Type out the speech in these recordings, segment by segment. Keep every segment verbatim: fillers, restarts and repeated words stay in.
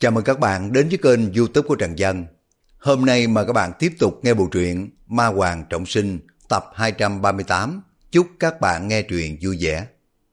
Chào mừng các bạn đến với kênh YouTube của Trần Dân. Hôm nay mời các bạn tiếp tục nghe bộ truyện Ma Hoàng Trọng Sinh tập hai trăm ba mươi tám. Chúc các bạn nghe truyện vui vẻ.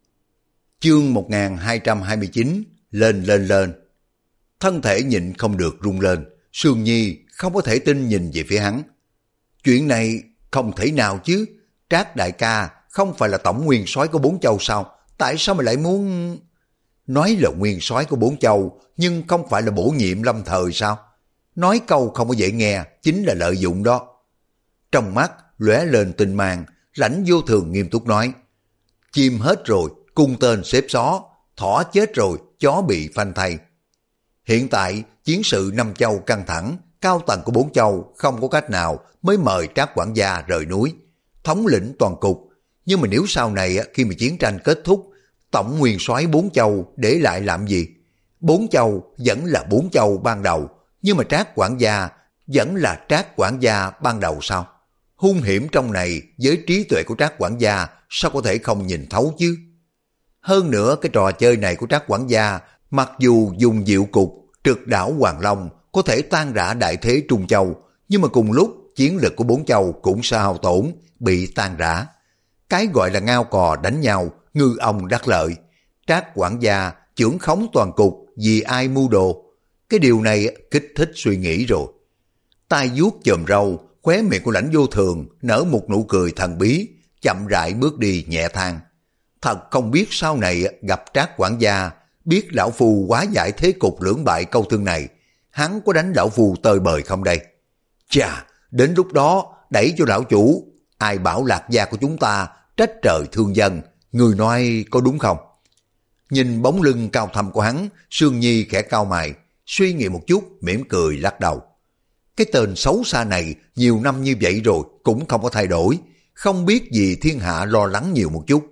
Chương một nghìn hai trăm hai mươi chín. Lên lên lên. Thân thể nhịn không được rung lên. Sương Nhi không có thể tin nhìn về phía hắn. Chuyện này không thể nào chứ. Trác đại ca không phải là tổng nguyên soái của bốn châu sao? Tại sao mà lại muốn... Nói là nguyên soái của bốn châu, nhưng không phải là bổ nhiệm lâm thời sao? Nói câu không có dễ nghe, chính là lợi dụng đó. Trong mắt lóe lên tinh mang, Lãnh Vô Thường nghiêm túc nói: chim hết rồi, cung tên xếp xó, thỏ chết rồi, chó bị phanh thây. Hiện tại chiến sự năm châu căng thẳng, cao tầng của bốn châu không có cách nào mới mời Trác quản gia rời núi, thống lĩnh toàn cục. Nhưng mà nếu sau này khi mà chiến tranh kết thúc, tổng nguyên soái bốn châu để lại làm gì? Bốn châu vẫn là bốn châu ban đầu, nhưng mà Trác quản gia vẫn là Trác quản gia ban đầu sao? Hung hiểm trong này với trí tuệ của Trác quản gia sao có thể không nhìn thấu chứ? Hơn nữa cái trò chơi này của Trác quản gia, mặc dù dùng diệu cục trực đảo Hoàng Long có thể tan rã đại thế Trung Châu, nhưng mà cùng lúc chiến lực của bốn châu cũng hao tổn, bị tan rã. Cái gọi là ngao cò đánh nhau, ngư ông đắc lợi. Trác quản gia chưởng khống toàn cục vì ai mưu đồ? Cái điều này kích thích suy nghĩ rồi. Tai vuốt chòm râu, khóe miệng của Lãnh Vô Thường nở một nụ cười thần bí, chậm rãi bước đi nhẹ than. Thật không biết sau này gặp Trác quản gia, biết lão phu hóa giải thế cục lưỡng bại câu thương này, hắn có đánh lão phu tơi bời không đây? Chà, đến lúc đó đẩy cho lão chủ, ai bảo Lạc gia của chúng ta trách trời thương dân, người nói có đúng không? Nhìn bóng lưng cao thâm của hắn, Sương Nhi khẽ cau mày, suy nghĩ một chút, mỉm cười lắc đầu. Cái tên xấu xa này nhiều năm như vậy rồi cũng không có thay đổi, không biết gì thiên hạ lo lắng nhiều một chút.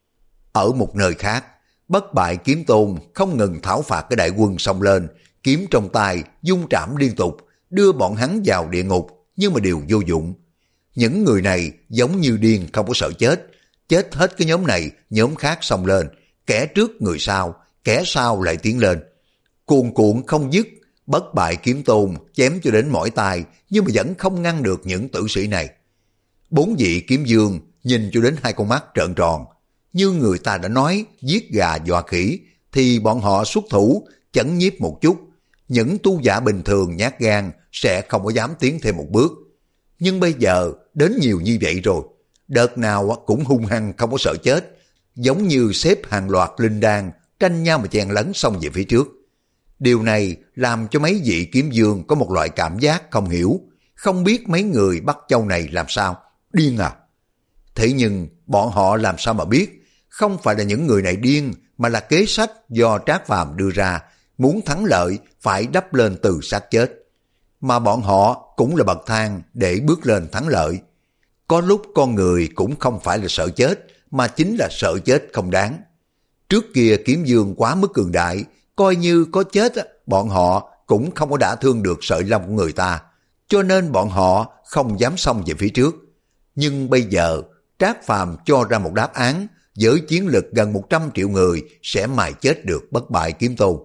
Ở một nơi khác, Bất Bại Kiếm Tôn không ngừng thảo phạt cái đại quân xông lên, kiếm trong tay dung trảm liên tục, đưa bọn hắn vào địa ngục, nhưng mà đều vô dụng. Những người này giống như điên không có sợ chết, chết hết cái nhóm này, nhóm khác xông lên, kẻ trước người sau, kẻ sau lại tiến lên. Cuồn cuộn không dứt, Bất Bại Kiếm Tôn chém cho đến mỏi tai, nhưng mà vẫn không ngăn được những tử sĩ này. Bốn vị kiếm dương nhìn cho đến hai con mắt trợn tròn. Như người ta đã nói, giết gà dọa khỉ, thì bọn họ xuất thủ, chấn nhiếp một chút. Những tu giả bình thường nhát gan sẽ không có dám tiến thêm một bước. Nhưng bây giờ đến nhiều như vậy rồi, đợt nào cũng hung hăng không có sợ chết, giống như xếp hàng loạt linh đan tranh nhau mà chen lấn xông về phía trước. Điều này làm cho mấy vị kiếm dương có một loại cảm giác không hiểu, không biết mấy người Bắc Châu này làm sao, điên à? Thế nhưng bọn họ làm sao mà biết, không phải là những người này điên, mà là kế sách do Trác Phàm đưa ra, muốn thắng lợi phải đắp lên từ xác chết. Mà bọn họ cũng là bậc thang để bước lên thắng lợi. Có lúc con người cũng không phải là sợ chết, mà chính là sợ chết không đáng. Trước kia kiếm dương quá mức cường đại, coi như có chết, bọn họ cũng không có đả thương được sợi lông của người ta, cho nên bọn họ không dám xông về phía trước. Nhưng bây giờ, Trác Phàm cho ra một đáp án, với chiến lực gần một trăm triệu người sẽ mài chết được Bất Bại Kiếm Tôn.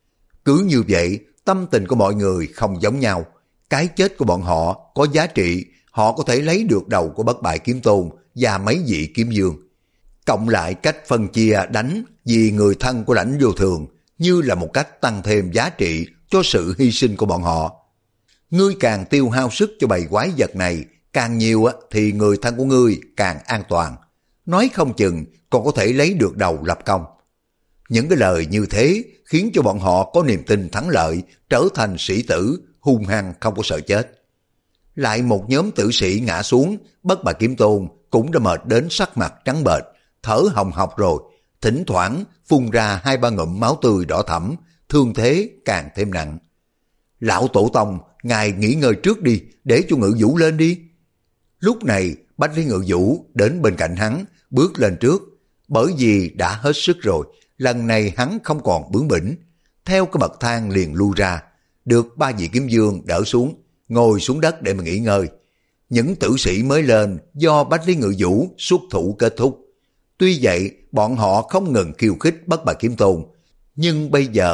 Cứ như vậy, tâm tình của mọi người không giống nhau. Cái chết của bọn họ có giá trị, họ có thể lấy được đầu của Bất Bại Kiếm Tôn và mấy vị kiếm dương. Cộng lại cách phân chia đánh vì người thân của Lãnh Vô Thường như là một cách tăng thêm giá trị cho sự hy sinh của bọn họ. Ngươi càng tiêu hao sức cho bầy quái vật này, càng nhiều thì người thân của ngươi càng an toàn. Nói không chừng còn có thể lấy được đầu lập công. Những cái lời như thế khiến cho bọn họ có niềm tin thắng lợi, trở thành sĩ tử, hung hăng không có sợ chết. Lại một nhóm tử sĩ ngã xuống, Bất Bại Kiếm Tôn cũng đã mệt đến sắc mặt trắng bệch, thở hồng hộc rồi, thỉnh thoảng phun ra hai ba ngụm máu tươi đỏ thẫm, thương thế càng thêm nặng. Lão Tổ Tông, ngài nghỉ ngơi trước đi, để cho Ngự Vũ lên đi. Lúc này Bách Lý Ngự Vũ đến bên cạnh hắn, bước lên trước, bởi vì đã hết sức rồi, lần này hắn không còn bướng bỉnh, theo cái bậc thang liền lui ra, được ba vị kiếm dương đỡ xuống, ngồi xuống đất để mà nghỉ ngơi. Những tử sĩ mới lên do Bách Lý Ngự Vũ xuất thủ kết thúc. Tuy vậy, bọn họ không ngừng khiêu khích Bất Bại Kiếm Tôn, nhưng bây giờ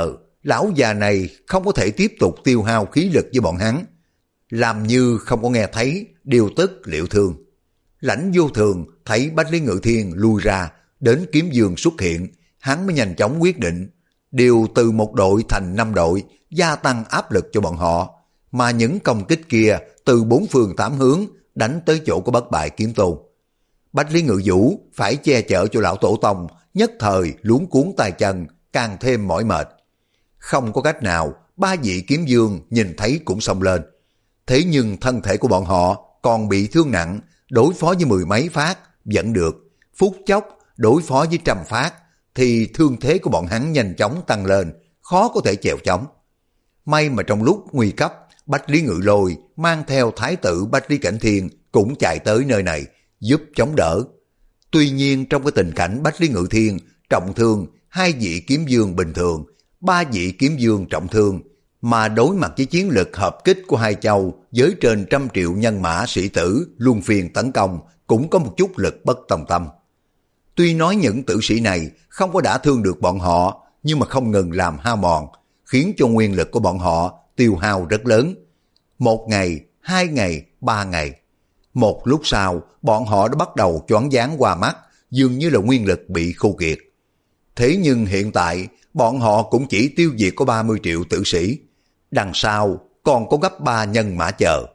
lão già này không có thể tiếp tục tiêu hao khí lực với bọn hắn. Làm như không có nghe thấy, điều tức liệu thương. Lãnh Vô Thường thấy Bách Lý Ngự Thiên lui ra, đến kiếm dương xuất hiện, hắn mới nhanh chóng quyết định, điều từ một đội thành năm đội, gia tăng áp lực cho bọn họ, mà những công kích kia từ bốn phương tám hướng đánh tới chỗ của Bất Bại Kiếm Tôn. Bách Lý Ngự Vũ phải che chở cho lão tổ tông, nhất thời luống cuốn tay chân, càng thêm mỏi mệt. Không có cách nào, ba vị kiếm dương nhìn thấy cũng xông lên. Thế nhưng thân thể của bọn họ còn bị thương nặng, đối phó với mười mấy phát vẫn được, phút chốc đối phó với trăm phát thì thương thế của bọn hắn nhanh chóng tăng lên, khó có thể chèo chống. May mà trong lúc nguy cấp, Bách Lý Ngự Lôi mang theo thái tử Bách Lý Cảnh Thiên cũng chạy tới nơi này giúp chống đỡ. Tuy nhiên trong cái tình cảnh Bách Lý Ngự Thiên trọng thương hai vị kiếm dương bình thường, ba vị kiếm dương trọng thương, mà đối mặt với chiến lực hợp kích của hai châu với trên trăm triệu nhân mã sĩ tử luân phiên tấn công cũng có một chút lực bất tòng tâm. Tuy nói những tử sĩ này không có đả thương được bọn họ, nhưng mà không ngừng làm hao mòn, khiến cho nguyên lực của bọn họ tiêu hao rất lớn. Một ngày, hai ngày, ba ngày. Một lúc sau, bọn họ đã bắt đầu choáng váng qua mắt, dường như là nguyên lực bị khô kiệt. Thế nhưng hiện tại, bọn họ cũng chỉ tiêu diệt có ba mươi triệu tử sĩ. Đằng sau còn có gấp ba nhân mã chờ.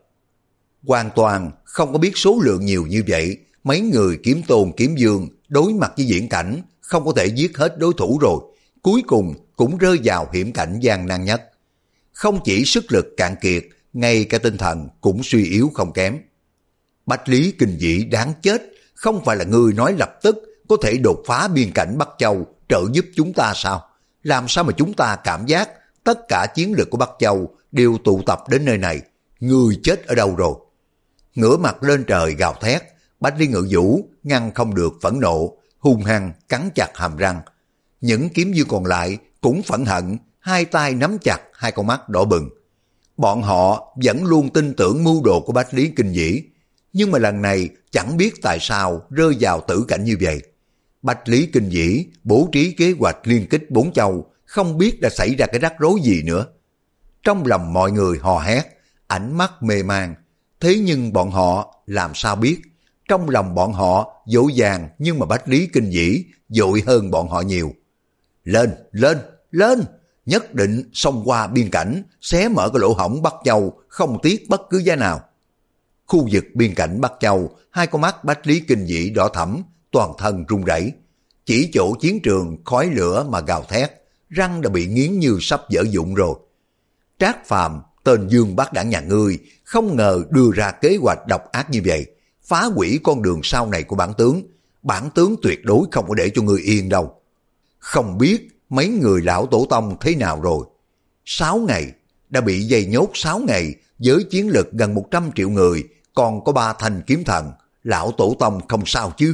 Hoàn toàn không có biết số lượng nhiều như vậy, mấy người kiếm tôn kiếm dương đối mặt với viễn cảnh không có thể giết hết đối thủ rồi, cuối cùng cũng rơi vào hiểm cảnh gian nan nhất. Không chỉ sức lực cạn kiệt, ngay cả tinh thần cũng suy yếu không kém. Bách Lý Kinh Vĩ đáng chết, không phải là người nói lập tức có thể đột phá biên cảnh Bắc Châu trợ giúp chúng ta sao? Làm sao mà chúng ta cảm giác tất cả chiến lực của Bắc Châu đều tụ tập đến nơi này? Người chết ở đâu rồi? Ngửa mặt lên trời gào thét, Bách Lý Ngự Vũ ngăn không được phẫn nộ, hung hăng cắn chặt hàm răng. Những kiếm dương còn lại cũng phẫn hận, hai tay nắm chặt, hai con mắt đỏ bừng. Bọn họ vẫn luôn tin tưởng mưu đồ của Bách Lý Kinh Vĩ, nhưng mà lần này chẳng biết tại sao rơi vào tử cảnh như vậy. Bách Lý Kinh Vĩ bố trí kế hoạch liên kích bốn châu, không biết đã xảy ra cái rắc rối gì nữa. Trong lòng mọi người hò hét, ánh mắt mê man. Thế nhưng bọn họ làm sao biết? Trong lòng bọn họ dỗ dàng, nhưng mà Bách Lý Kinh Vĩ dội hơn bọn họ nhiều. Lên, lên, lên! Nhất định xông qua biên cảnh, xé mở cái lỗ hổng Bắc Châu, không tiếc bất cứ giá nào. Khu vực biên cảnh Bắc Châu, hai con mắt Bách Lý Kinh Vĩ đỏ thẫm, toàn thân run rẩy, chỉ chỗ chiến trường khói lửa mà gào thét, răng đã bị nghiến như sắp vỡ vụn rồi. Trác Phàm, tên Dương Bác Đảng nhà ngươi, không ngờ đưa ra kế hoạch độc ác như vậy, phá hủy con đường sau này của bản tướng. Bản tướng tuyệt đối không có để cho ngươi yên đâu. Không biết mấy người lão tổ tông thế nào rồi. Sáu ngày, đã bị dây nhốt sáu ngày, với chiến lực gần một trăm triệu người, còn có ba thanh kiếm thần, lão tổ tông không sao chứ.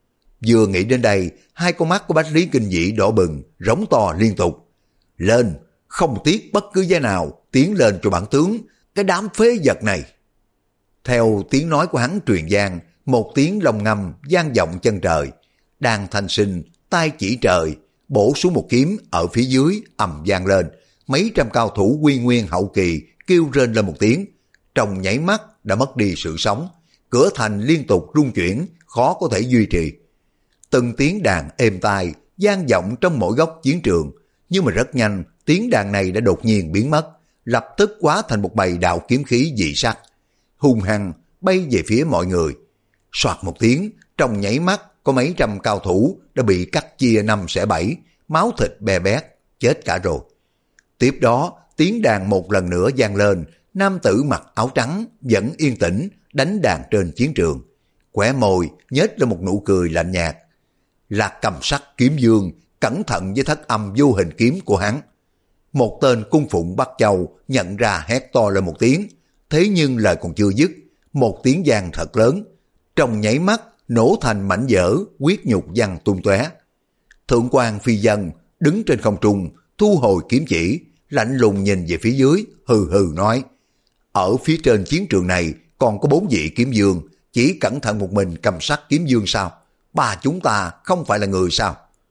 Vừa nghĩ đến đây, hai con mắt của Bách Lý Kinh Vĩ đỏ bừng, rống to liên tục. Lên, không tiếc bất cứ giá nào, tiến lên cho bản tướng, cái đám phế vật này. Theo tiếng nói của hắn truyền vang, một tiếng long ngâm vang vọng chân trời. Đan Thanh Sinh tay chỉ trời, bổ xuống một kiếm ở phía dưới ầm vang lên. Mấy trăm cao thủ quy nguyên hậu kỳ kêu rên lên một tiếng, trong nháy mắt đã mất đi sự sống. Cửa thành liên tục rung chuyển, khó có thể duy trì. Từng tiếng đàn êm tai vang vọng trong mỗi góc chiến trường, nhưng mà rất nhanh tiếng đàn này đã đột nhiên biến mất, lập tức hóa thành một bầy đạo kiếm khí dị sắc, hung hăng bay về phía mọi người. Soạt một tiếng, trong nháy mắt có mấy trăm cao thủ đã bị cắt chia năm xẻ bảy, máu thịt bè bét, chết cả rồi. Tiếp đó tiếng đàn một lần nữa vang lên, nam tử mặc áo trắng vẫn yên tĩnh đánh đàn trên chiến trường, khóe môi nhếch lên một nụ cười lạnh nhạt. Là Cầm Sắc kiếm dương, cẩn thận với thất âm vô hình kiếm của hắn. Một tên cung phụng Bắc Châu nhận ra hét to lên một tiếng, thế nhưng lời còn chưa dứt, một tiếng vang thật lớn, trong nháy mắt nổ thành mảnh vỡ, huyết nhục văng tung tóe. Thượng quan Phi Dân đứng trên không trung, thu hồi kiếm chỉ, lạnh lùng nhìn về phía dưới, hừ hừ nói: ở phía trên chiến trường này còn có bốn vị kiếm dương, chỉ cẩn thận một mình Cầm Sắc kiếm dương sao? Ba chúng ta không phải là người sao?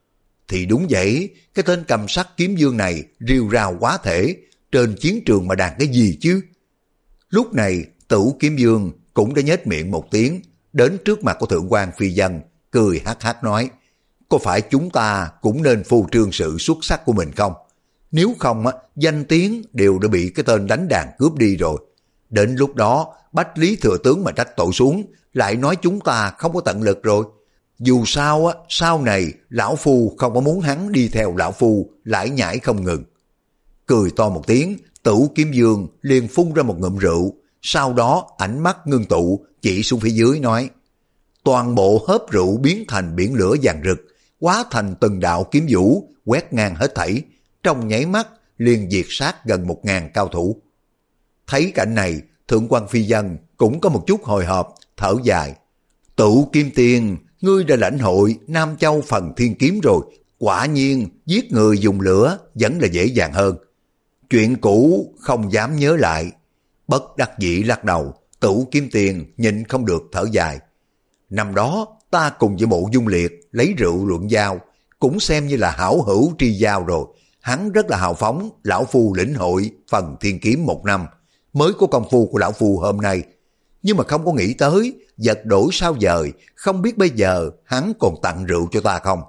Thì đúng vậy, cái tên cầm sắt kiếm dương này rêu rao quá thể, trên chiến trường mà đàn cái gì chứ? Lúc này Tử Kiếm Dương cũng đã nhếch miệng một tiếng, đến trước mặt của Thượng quan Phi Dân, cười hắc hắc nói, có phải chúng ta cũng nên phô trương sự xuất sắc của mình không? Nếu không, á, danh tiếng đều đã bị cái tên đánh đàn cướp đi rồi. Đến lúc đó, Bách Lý Thừa Tướng mà trách tội xuống, lại nói chúng ta không có tận lực rồi. Dù sao, á, sau này, Lão Phu không có muốn hắn đi theo Lão Phu, lải nhải không ngừng. Cười to một tiếng, Tử Kiếm Dương liền phun ra một ngụm rượu, sau đó ánh mắt ngưng tụ, chỉ xuống phía dưới nói, toàn bộ hớp rượu biến thành biển lửa vàng rực, hóa thành từng đạo kiếm vũ, quét ngang hết thảy, trong nháy mắt liền diệt sát gần một ngàn cao thủ. Thấy cảnh này, Thượng quan Phi Dân cũng có một chút hồi hộp, thở dài. Tử Kiếm Tiên, ngươi đã lãnh hội Nam Châu phần thiên kiếm rồi, quả nhiên giết người dùng lửa vẫn là dễ dàng hơn. Chuyện cũ không dám nhớ lại. Bất đắc dĩ lắc đầu, Tử Kiếm Tiên nhịn không được thở dài. Năm đó ta cùng với Mộ Dung Liệt lấy rượu luận giao, cũng xem như là hảo hữu tri giao rồi. Hắn rất là hào phóng, Lão Phu lĩnh hội phần thiên kiếm một năm, mới có công phu của Lão Phu hôm nay. Nhưng mà không có nghĩ tới, vật đổi sao dời, không biết bây giờ hắn còn tặng rượu cho ta không?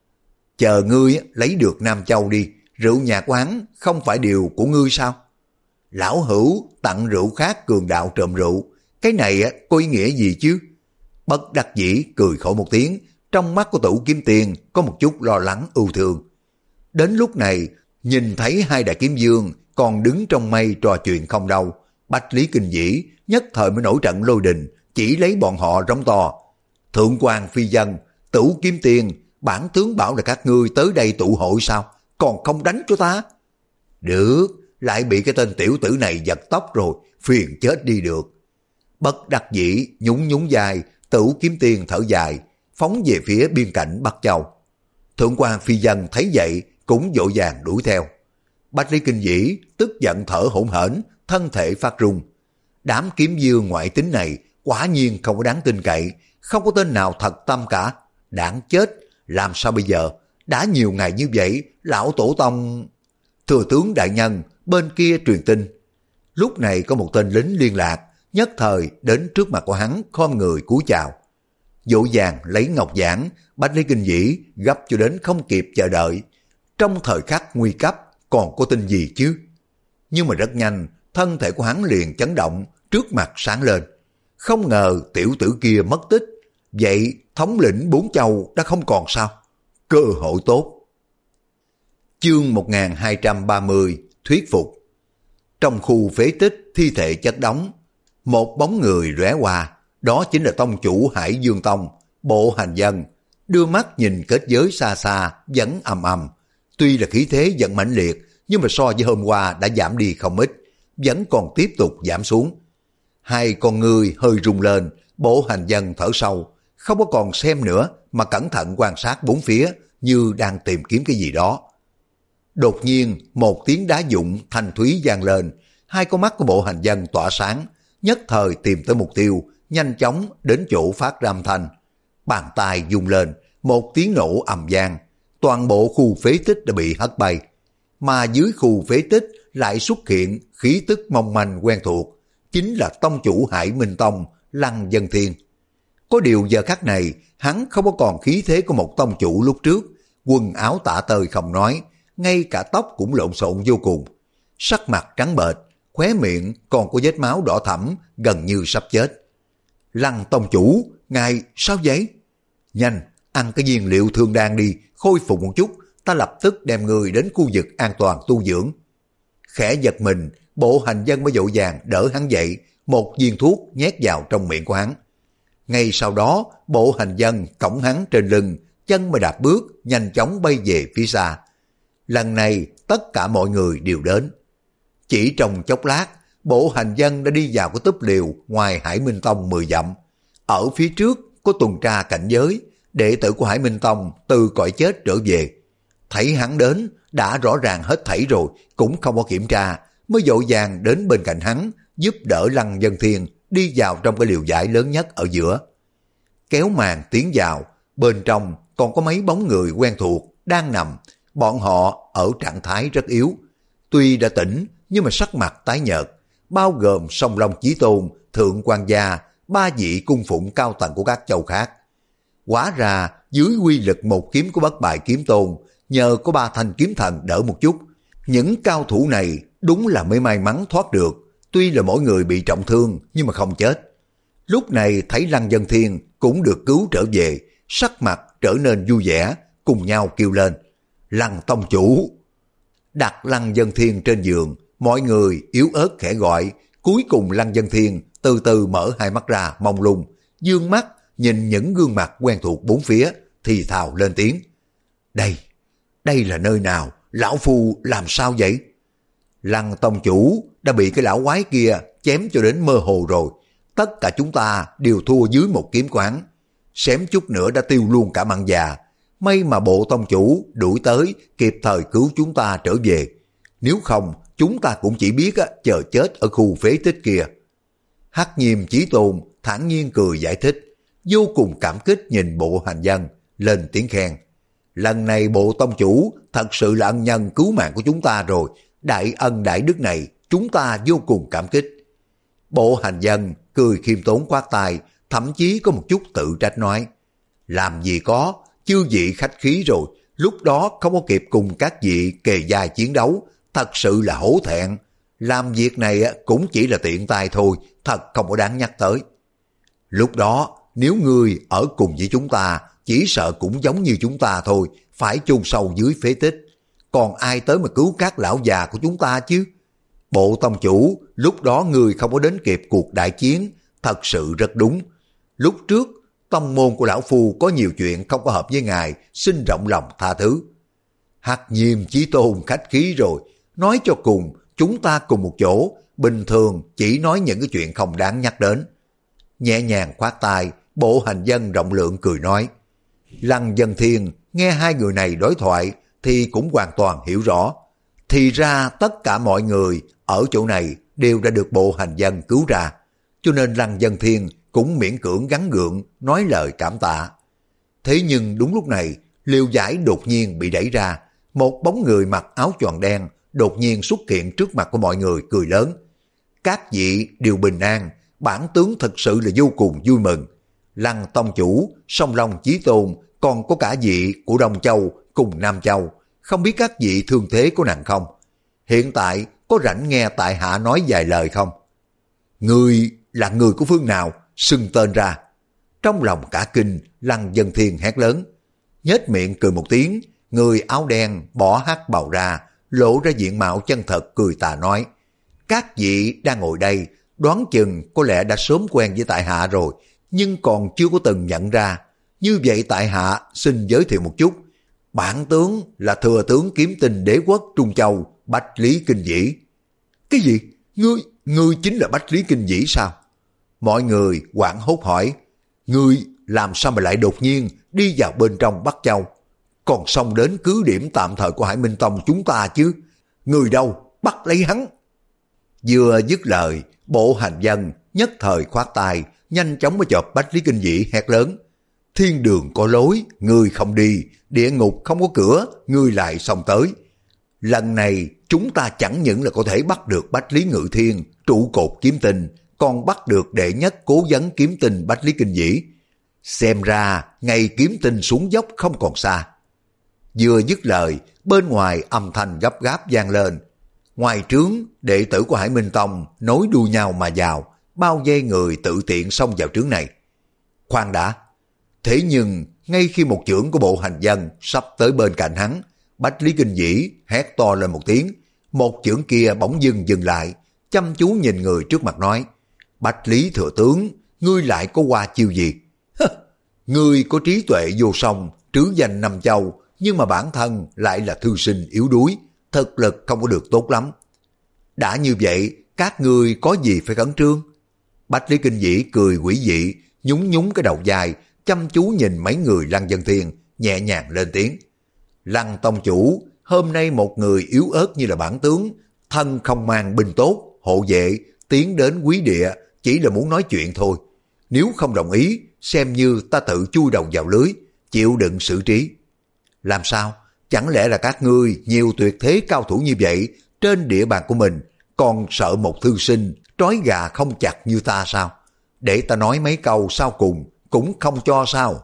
Chờ ngươi lấy được Nam Châu đi, rượu nhà của hắn không phải điều của ngươi sao? Lão hữu tặng rượu khác cường đạo trộm rượu, cái này có ý nghĩa gì chứ? Bất đắc dĩ cười khổ một tiếng, trong mắt của Tử Kiếm Tiên có một chút lo lắng ưu thương. Đến lúc này, nhìn thấy hai đại kiếm dương còn đứng trong mây trò chuyện không đâu, Bách Lý Kinh Dĩ nhất thời mới nổi trận lôi đình, chỉ lấy bọn họ rống to. Thượng quan Phi Dân, Tử Kiếm Tiên, bản tướng bảo là các ngươi tới đây tụ hội sao, còn không đánh cho ta? Được, lại bị cái tên tiểu tử này giật tóc rồi, phiền chết đi được. Bất đắc dĩ nhún nhún dài, Tử Kiếm Tiên thở dài, phóng về phía biên cảnh Bắc Châu. Thượng quan Phi Dân thấy vậy cũng vội vàng đuổi theo. Bách Lý Kinh Dĩ tức giận thở hổn hển, thân thể phát run. Đám kiếm dương ngoại tính này quả nhiên không có đáng tin cậy, không có tên nào thật tâm cả. Đáng chết, làm sao bây giờ? Đã nhiều ngày như vậy, lão tổ tông... Thừa tướng đại nhân, bên kia truyền tin. Lúc này có một tên lính liên lạc, nhất thời đến trước mặt của hắn khom người cúi chào. Dỗ dàng lấy ngọc giản, Bách Lý Kinh Dĩ gấp cho đến không kịp chờ đợi. Trong thời khắc nguy cấp, còn có tin gì chứ? Nhưng mà rất nhanh, thân thể của hắn liền chấn động, trước mặt sáng lên. Không ngờ tiểu tử kia mất tích, vậy thống lĩnh bốn châu đã không còn sao? Cơ hội tốt. Chương một nghìn hai trăm ba mươi, thuyết phục. Trong khu phế tích thi thể chất đống, một bóng người lóe qua, đó chính là tông chủ Hải Dương Tông, Bộ Hành Dân. Đưa mắt nhìn kết giới xa xa, vẫn ầm ầm. Tuy là khí thế vẫn mãnh liệt, nhưng mà so với hôm qua đã giảm đi không ít, vẫn còn tiếp tục giảm xuống. Hai con ngươi hơi rung lên, Bộ Hành Dân thở sâu, không có còn xem nữa mà cẩn thận quan sát bốn phía như đang tìm kiếm cái gì đó. Đột nhiên một tiếng đá vụn thanh thúy vang lên, hai con mắt của Bộ Hành Dân tỏa sáng, nhất thời tìm tới mục tiêu, nhanh chóng đến chỗ phát ra âm thanh. Bàn tay vung lên, một tiếng nổ ầm vang, toàn bộ khu phế tích đã bị hất bay. Mà dưới khu phế tích lại xuất hiện khí tức mong manh quen thuộc, chính là tông chủ Hải Minh Tông, Lăng Vân Thiên. Có điều giờ khắc này, hắn không có còn khí thế của một tông chủ lúc trước, quần áo tả tơi không nói, ngay cả tóc cũng lộn xộn vô cùng. Sắc mặt trắng bệch, khóe miệng còn có vết máu đỏ thẫm, gần như sắp chết. Lăng tông chủ, ngài sao vậy? Nhanh, ăn cái viên liệu thương đan đi, khôi phục một chút, ta lập tức đem người đến khu vực an toàn tu dưỡng. Khẽ giật mình, Bộ Hành Dân mới dội vàng đỡ hắn dậy, một viên thuốc nhét vào trong miệng của hắn. Ngay sau đó, Bộ Hành Dân cõng hắn trên lưng, chân mà đạp bước, nhanh chóng bay về phía xa. Lần này, tất cả mọi người đều đến. Chỉ trong chốc lát, Bộ Hành Dân đã đi vào cái túp liều ngoài Hải Minh Tông mười dặm. Ở phía trước có tuần tra cảnh giới, đệ tử của Hải Minh Tông từ cõi chết trở về. Thấy hắn đến, đã rõ ràng hết thảy rồi, cũng không có kiểm tra, mới vội vàng đến bên cạnh hắn, giúp đỡ Lăng Vân Thiên đi vào trong cái liều giải lớn nhất ở giữa. Kéo màn tiến vào, bên trong còn có mấy bóng người quen thuộc đang nằm, bọn họ ở trạng thái rất yếu. Tuy đã tỉnh nhưng mà sắc mặt tái nhợt, bao gồm Song Long Chí Tôn, Thượng Quan Gia, ba vị cung phụng cao tầng của các châu khác. Hóa ra dưới quy lực một kiếm của Bất Bại Kiếm Tôn, nhờ có ba thanh kiếm thần đỡ một chút, những cao thủ này đúng là mới may mắn thoát được. Tuy là mỗi người bị trọng thương nhưng mà không chết. Lúc này thấy Lăng Vân Thiên cũng được cứu trở về, sắc mặt trở nên vui vẻ, cùng nhau kêu lên: Lăng tông chủ! Đặt Lăng Vân Thiên trên giường, mọi người yếu ớt khẽ gọi. Cuối cùng Lăng Vân Thiên từ từ mở hai mắt ra mông lung, dương mắt nhìn những gương mặt quen thuộc bốn phía, thì thào lên tiếng: Đây, đây là nơi nào? Lão phu làm sao vậy? Lăng tông chủ đã bị cái lão quái kia chém cho đến mơ hồ rồi. Tất cả chúng ta đều thua dưới một kiếm quán, xém chút nữa đã tiêu luôn cả mạng già. May mà bộ tông chủ đuổi tới kịp thời cứu chúng ta trở về. Nếu không chúng ta cũng chỉ biết á, chờ chết ở khu phế tích kia. Hắc Nhiêm Chí Tôn thản nhiên cười giải thích, vô cùng cảm kích nhìn Bộ Hành Vân, lên tiếng khen: Lần này bộ tông chủ thật sự là ân nhân cứu mạng của chúng ta rồi. Đại ân đại đức này chúng ta vô cùng cảm kích. Bộ Hành Vân cười khiêm tốn quát tay, thậm chí có một chút tự trách nói: Làm gì có, chư vị khách khí rồi, lúc đó không có kịp cùng các vị kề vai chiến đấu, thật sự là hổ thẹn. Làm việc này cũng chỉ là tiện tay thôi, thật không có đáng nhắc tới. Lúc đó nếu ngươi ở cùng với chúng ta, chỉ sợ cũng giống như chúng ta thôi, phải chôn sâu dưới phế tích. Còn ai tới mà cứu các lão già của chúng ta chứ? Bộ tông chủ, lúc đó ngươi không có đến kịp cuộc đại chiến, thật sự rất đúng. Lúc trước, tông môn của lão phu có nhiều chuyện không có hợp với ngài, xin rộng lòng tha thứ. Hắc Nhiêm Chí Tôn khách khí rồi, nói cho cùng, chúng ta cùng một chỗ, bình thường chỉ nói những cái chuyện không đáng nhắc đến. Nhẹ nhàng khoát tay, Bộ Hành Vân rộng lượng cười nói. Lăng Vân Thiên nghe hai người này đối thoại thì cũng hoàn toàn hiểu rõ. Thì ra tất cả mọi người ở chỗ này đều đã được Bộ Hành Vân cứu ra, cho nên Lăng Vân Thiên cũng miễn cưỡng gắng gượng nói lời cảm tạ. Thế nhưng đúng lúc này, liều giải đột nhiên bị đẩy ra, một bóng người mặc áo choàng đen đột nhiên xuất hiện trước mặt của mọi người, cười lớn. Các vị đều bình an, bản tướng thật sự là vô cùng vui mừng. Lăng tông chủ, Song Long Chí Tôn, còn có cả vị của Đông Châu cùng Nam Châu, không biết các vị thương thế có nặng không? Hiện tại có rảnh nghe tại hạ nói vài lời không? Người là người của phương nào? Xưng tên ra. Trong lòng cả kinh, Lăng Vân Thiên hét lớn. Nhếch miệng cười một tiếng, người áo đen bỏ hắc bào ra, lộ ra diện mạo chân thật, cười tà nói. Các vị đang ngồi đây, đoán chừng có lẽ đã sớm quen với tại hạ rồi, nhưng còn chưa có từng nhận ra. Như vậy tại hạ xin giới thiệu một chút. Bản tướng là thừa tướng kiếm tinh đế quốc Trung Châu, Bách Lý Kinh Vĩ. Cái gì? Ngươi, ngươi chính là Bách Lý Kinh Vĩ sao? Mọi người hoảng hốt hỏi. Ngươi làm sao mà lại đột nhiên đi vào bên trong Bắc Châu, còn xông đến cứ điểm tạm thời của Hải Minh Tông chúng ta chứ? Người đâu? Bắt lấy hắn! Vừa dứt lời, Bộ Hành Vân nhất thời khoát tay, nhanh chóng mới chộp Bách Lý Kinh Vĩ hét lớn. Thiên đường có lối, ngươi không đi, địa ngục không có cửa, ngươi lại xông tới. Lần này chúng ta chẳng những là có thể bắt được Bách Lý Ngự Thiên, trụ cột kiếm tinh, còn bắt được đệ nhất cố vấn kiếm tinh Bách Lý Kinh Vĩ. Xem ra ngày kiếm tinh xuống dốc không còn xa. Vừa dứt lời, bên ngoài âm thanh gấp gáp vang lên. Ngoài trướng, đệ tử của Hải Minh Tông nối đuôi nhau mà vào, bao vây người tự tiện xông vào trướng này. Khoan đã! Thế nhưng, ngay khi một chưởng của Bộ Hành Vân sắp tới bên cạnh hắn, Bách Lý Kinh Vĩ hét to lên một tiếng. Một chưởng kia bỗng dưng dừng lại, chăm chú nhìn người trước mặt nói. Bách Lý thừa tướng, ngươi lại có qua chiêu gì? Ngươi có trí tuệ vô song, trứ danh năm châu, nhưng mà bản thân lại là thư sinh yếu đuối, thực lực không có được tốt lắm. Đã như vậy, các ngươi có gì phải khẩn trương? Bách Lý Kinh Vĩ cười quỷ dị, nhún nhún cái đầu dài, chăm chú nhìn mấy người Lăng Vân Thiên, nhẹ nhàng lên tiếng. Lăng tông chủ, hôm nay một người yếu ớt như là bản tướng, thân không mang binh tốt, hộ vệ, tiến đến quý địa, chỉ là muốn nói chuyện thôi. Nếu không đồng ý, xem như ta tự chui đầu vào lưới, chịu đựng xử trí. Làm sao? Chẳng lẽ là các ngươi nhiều tuyệt thế cao thủ như vậy, trên địa bàn của mình, còn sợ một thư sinh trói gà không chặt như ta sao? Để ta nói mấy câu sau cùng cũng không cho sao?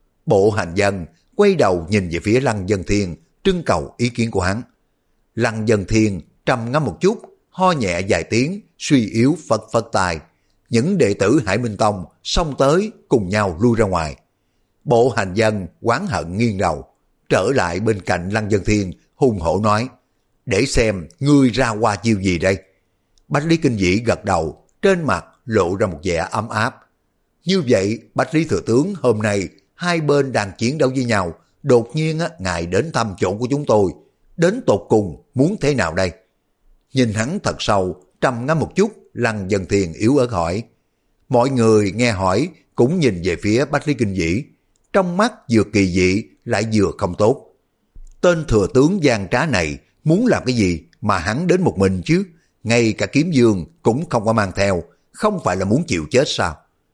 Bộ Hành Dân quay đầu nhìn về phía Lăng Vân Thiên, trưng cầu ý kiến của hắn. Lăng Vân Thiên trầm ngâm một chút, ho nhẹ vài tiếng, suy yếu phật phật tài. Những đệ tử Hải Minh Tông xông tới cùng nhau lui ra ngoài. Bộ Hành Dân oán hận nghiêng đầu, trở lại bên cạnh Lăng Vân Thiên, hùng hổ nói: để xem ngươi ra qua chiêu gì đây. Bách Lý Kinh Vĩ gật đầu, trên mặt lộ ra một vẻ ấm áp. Như vậy, Bách Lý Thừa Tướng, hôm nay hai bên đang chiến đấu với nhau, đột nhiên á, ngài đến thăm chỗ của chúng tôi, đến tột cùng muốn thế nào đây? Nhìn hắn thật sâu, trầm ngâm một chút, Lăng Vân Thiên yếu ớt hỏi. Mọi người nghe hỏi cũng nhìn về phía Bách Lý Kinh Vĩ, trong mắt vừa kỳ dị lại vừa không tốt. Tên thừa tướng gian trá này muốn làm cái gì mà hắn đến một mình chứ? Ngay cả kiếm dương cũng không có mang theo, không phải là muốn chịu chết sao?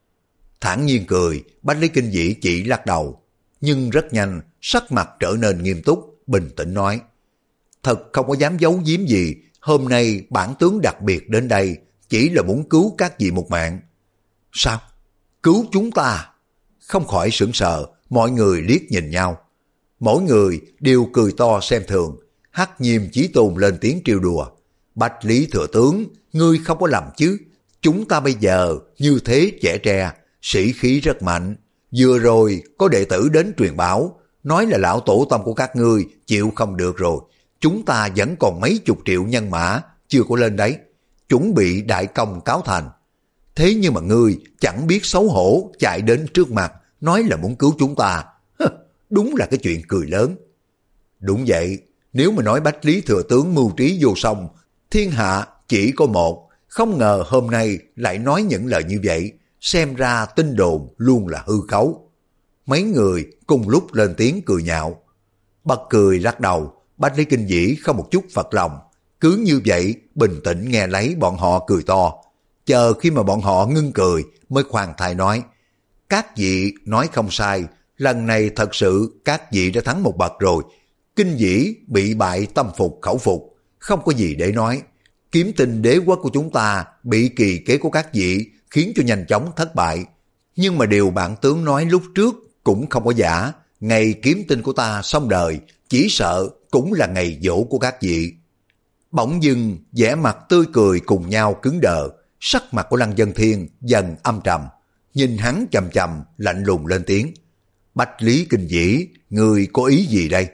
Thản nhiên cười, Bách Lý Kinh Vĩ chỉ lắc đầu, nhưng rất nhanh sắc mặt trở nên nghiêm túc, bình tĩnh nói: thật không có dám giấu giếm gì, hôm nay bản tướng đặc biệt đến đây chỉ là muốn cứu các vị một mạng. Sao? Cứu chúng ta? Không khỏi sững sờ, mọi người liếc nhìn nhau. Mỗi người đều cười to xem thường. Hắc Nhiêm Chí Tôn lên tiếng trêu đùa: Bách Lý Thừa Tướng, ngươi không có lầm chứ? Chúng ta bây giờ như thế trẻ tre, sĩ khí rất mạnh. Vừa rồi có đệ tử đến truyền báo, nói là lão tổ tông của các ngươi chịu không được rồi. Chúng ta vẫn còn mấy chục triệu nhân mã chưa có lên đấy, chuẩn bị đại công cáo thành. Thế nhưng mà ngươi chẳng biết xấu hổ chạy đến trước mặt, nói là muốn cứu chúng ta. Hơ, đúng là cái chuyện cười lớn. Đúng vậy, nếu mà nói Bách Lý Thừa Tướng mưu trí vô song, thiên hạ chỉ có một, không ngờ hôm nay lại nói những lời như vậy, xem ra tin đồn luôn là hư khấu. Mấy người cùng lúc lên tiếng cười nhạo. Bật cười lắc đầu, Bách Lý Kinh Vĩ không một chút phật lòng, cứ như vậy bình tĩnh nghe lấy bọn họ cười to. Chờ khi mà bọn họ ngưng cười mới khoan thai nói: các vị nói không sai, lần này thật sự các vị đã thắng một bậc rồi. Kinh Vĩ bị bại tâm phục khẩu phục, không có gì để nói. Kiếm Tinh đế quốc của chúng ta bị kỳ kế của các vị khiến cho nhanh chóng thất bại. Nhưng mà điều bản tướng nói lúc trước cũng không có giả, ngày kiếm tinh của ta xong đời, chỉ sợ cũng là ngày giỗ của các vị. Bỗng dưng vẻ mặt tươi cười cùng nhau cứng đờ, sắc mặt của Lăng Vân Thiên dần âm trầm, nhìn hắn chầm chầm lạnh lùng lên tiếng: Bách Lý Kinh Vĩ, người có ý gì đây?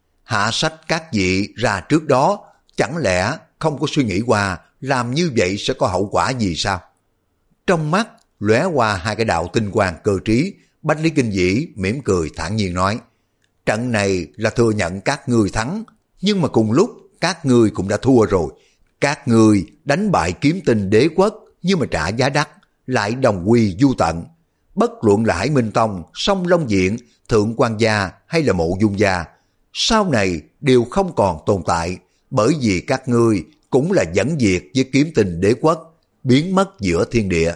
Hạ sách các vị ra trước đó, chẳng lẽ không có suy nghĩ qua làm như vậy sẽ có hậu quả gì sao? Trong mắt lóe qua hai cái đạo tinh quang cơ trí, Bách Lý Kinh Vĩ mỉm cười thản nhiên nói: trận này là thừa nhận các ngươi thắng, nhưng mà cùng lúc các ngươi cũng đã thua rồi. Các ngươi đánh bại Kiếm Tinh đế quốc, nhưng mà trả giá đắt, lại đồng quy vu tận. Bất luận là Hải Minh Tông, Song Long Diện, Thượng Quan Gia hay là Mộ Dung Gia, sau này đều không còn tồn tại, bởi vì các ngươi cũng là dẫn diệt với Kiếm Tinh đế quốc, biến mất giữa thiên địa.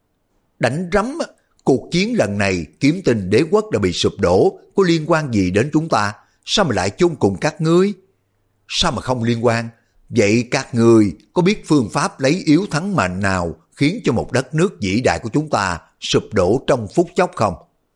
Đánh rắm, cuộc chiến lần này Kiếm Tinh đế quốc đã bị sụp đổ, có liên quan gì đến chúng ta? Sao mà lại chung cùng các ngươi? Sao mà không liên quan? Vậy các ngươi có biết phương pháp lấy yếu thắng mạnh nào khiến cho một đất nước vĩ đại của chúng ta sụp đổ trong phút chốc không?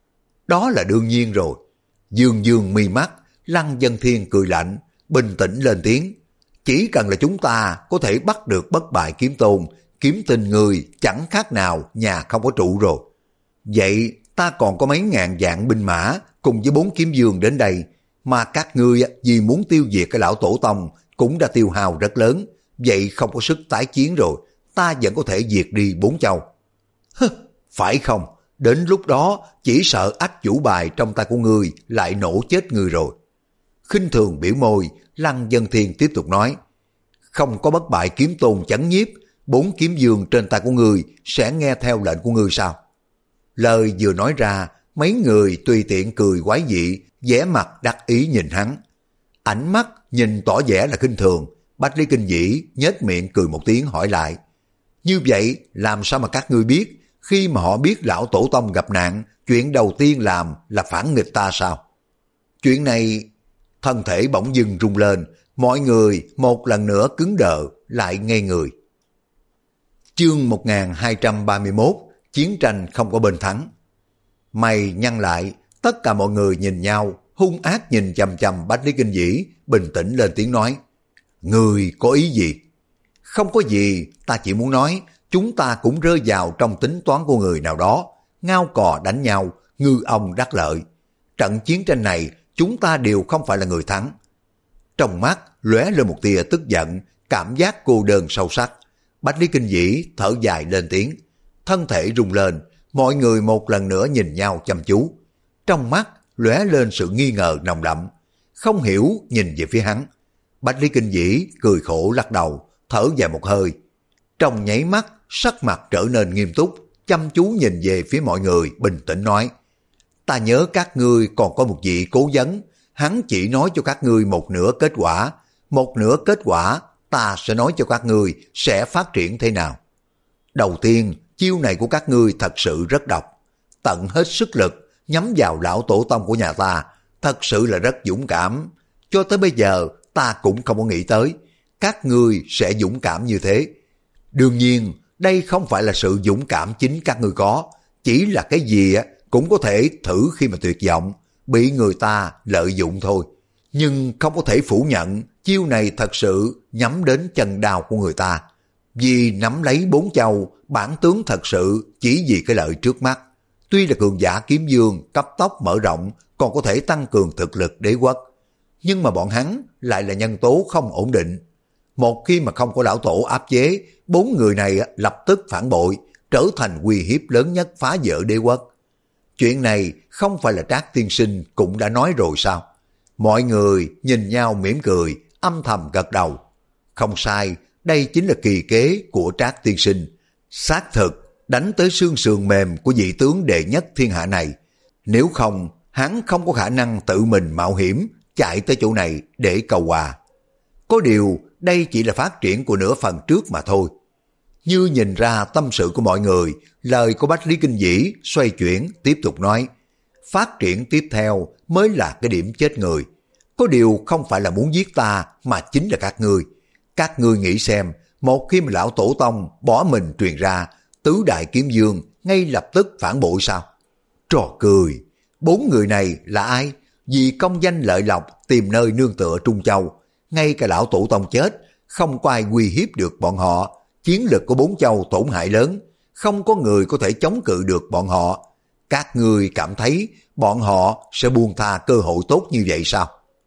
Đó là đương nhiên rồi. Dương dương mi mắt, Lăng Vân Thiên cười lạnh, bình tĩnh lên tiếng: chỉ cần là chúng ta có thể bắt được bất bại kiếm tôn, Kiếm Tinh người chẳng khác nào nhà không có trụ rồi. Vậy ta còn có mấy ngàn vạn binh mã cùng với bốn kiếm dương đến đây, mà các ngươi vì muốn tiêu diệt cái lão tổ tông cũng đã tiêu hao rất lớn, vậy không có sức tái chiến rồi, ta vẫn có thể diệt đi bốn châu. Hứ, phải không? Đến lúc đó chỉ sợ ách chủ bài trong tay của ngươi lại nổ chết ngươi rồi. Khinh thường biểu môi, Lăng Vân Thiên tiếp tục nói: không có bất bại kiếm tôn chấn nhiếp, bốn kiếm dương trên tay của ngươi sẽ nghe theo lệnh của ngươi sao? Lời vừa nói ra, mấy người tùy tiện cười quái dị, vẻ mặt đắc ý nhìn hắn. Ánh mắt nhìn tỏ vẻ là khinh thường. Bách Lý Kinh Vĩ nhếch miệng cười một tiếng hỏi lại: như vậy làm sao mà các ngươi biết, khi mà họ biết lão tổ tông gặp nạn, chuyện đầu tiên làm là phản nghịch ta sao? Chuyện này, thân thể bỗng dưng rung lên, mọi người một lần nữa cứng đờ lại ngây người. Chương một nghìn hai trăm ba mươi mốt, chiến tranh không có bên thắng. Mày nhăn lại, tất cả mọi người nhìn nhau, hung ác nhìn chằm chằm Bách Lý Kinh Vĩ, bình tĩnh lên tiếng nói. Người có ý gì? Không có gì, ta chỉ muốn nói, chúng ta cũng rơi vào trong tính toán của người nào đó, ngao cò đánh nhau, ngư ông đắc lợi. Trận chiến tranh này, chúng ta đều không phải là người thắng. Trong mắt lóe lên một tia tức giận, cảm giác cô đơn sâu sắc. Bách Lý Kinh Vĩ thở dài lên tiếng, thân thể rung lên, mọi người một lần nữa nhìn nhau chăm chú. Trong mắt lóe lên sự nghi ngờ nồng đậm, không hiểu nhìn về phía hắn. Bách Lý Kinh Vĩ cười khổ lắc đầu, thở dài một hơi. Trong nháy mắt, sắc mặt trở nên nghiêm túc, chăm chú nhìn về phía mọi người, bình tĩnh nói. Ta nhớ các ngươi còn có một vị cố vấn, hắn chỉ nói cho các ngươi một nửa kết quả, một nửa kết quả ta sẽ nói cho các ngươi sẽ phát triển thế nào. Đầu tiên, chiêu này của các ngươi thật sự rất độc, tận hết sức lực nhắm vào lão tổ tông của nhà ta, thật sự là rất dũng cảm. Cho tới bây giờ ta cũng không có nghĩ tới các ngươi sẽ dũng cảm như thế. Đương nhiên, đây không phải là sự dũng cảm chính các ngươi có, chỉ là cái gì cũng có thể thử khi mà tuyệt vọng, bị người ta lợi dụng thôi. Nhưng không có thể phủ nhận chiêu này thật sự nhắm đến chân đao của người ta. Vì nắm lấy bốn châu, bản tướng thật sự chỉ vì cái lợi trước mắt. Tuy là cường giả kiếm dương cấp tốc mở rộng, còn có thể tăng cường thực lực đế quốc, nhưng mà bọn hắn lại là nhân tố không ổn định. Một khi mà không có lão tổ áp chế, bốn người này lập tức phản bội, trở thành uy hiếp lớn nhất phá vỡ đế quốc. Chuyện này không phải là Trác tiên sinh cũng đã nói rồi sao? Mọi người nhìn nhau mỉm cười, âm thầm gật đầu. Không sai, đây chính là kỳ kế của Trác tiên sinh. Xác thực, đánh tới xương sườn mềm của vị tướng đệ nhất thiên hạ này. Nếu không, hắn không có khả năng tự mình mạo hiểm, chạy tới chỗ này để cầu hòa. Có điều, đây chỉ là phát triển của nửa phần trước mà thôi. Như nhìn ra tâm sự của mọi người, lời của Bách Lý Kinh Vĩ xoay chuyển tiếp tục nói. Phát triển tiếp theo mới là cái điểm chết người. Có điều không phải là muốn giết ta mà chính là các ngươi. Các ngươi nghĩ xem, một khi mà lão tổ tông bỏ mình truyền ra, tứ đại kiếm dương ngay lập tức phản bội sao? Trò cười, bốn người này là ai? Vì công danh lợi lộc tìm nơi nương tựa Trung Châu, ngay cả lão tổ tông chết, không có ai uy hiếp được bọn họ. Chiến lực của bốn châu tổn hại lớn, không có người có thể chống cự được bọn họ. Các ngươi cảm thấy bọn họ sẽ buông tha cơ hội tốt như vậy sao?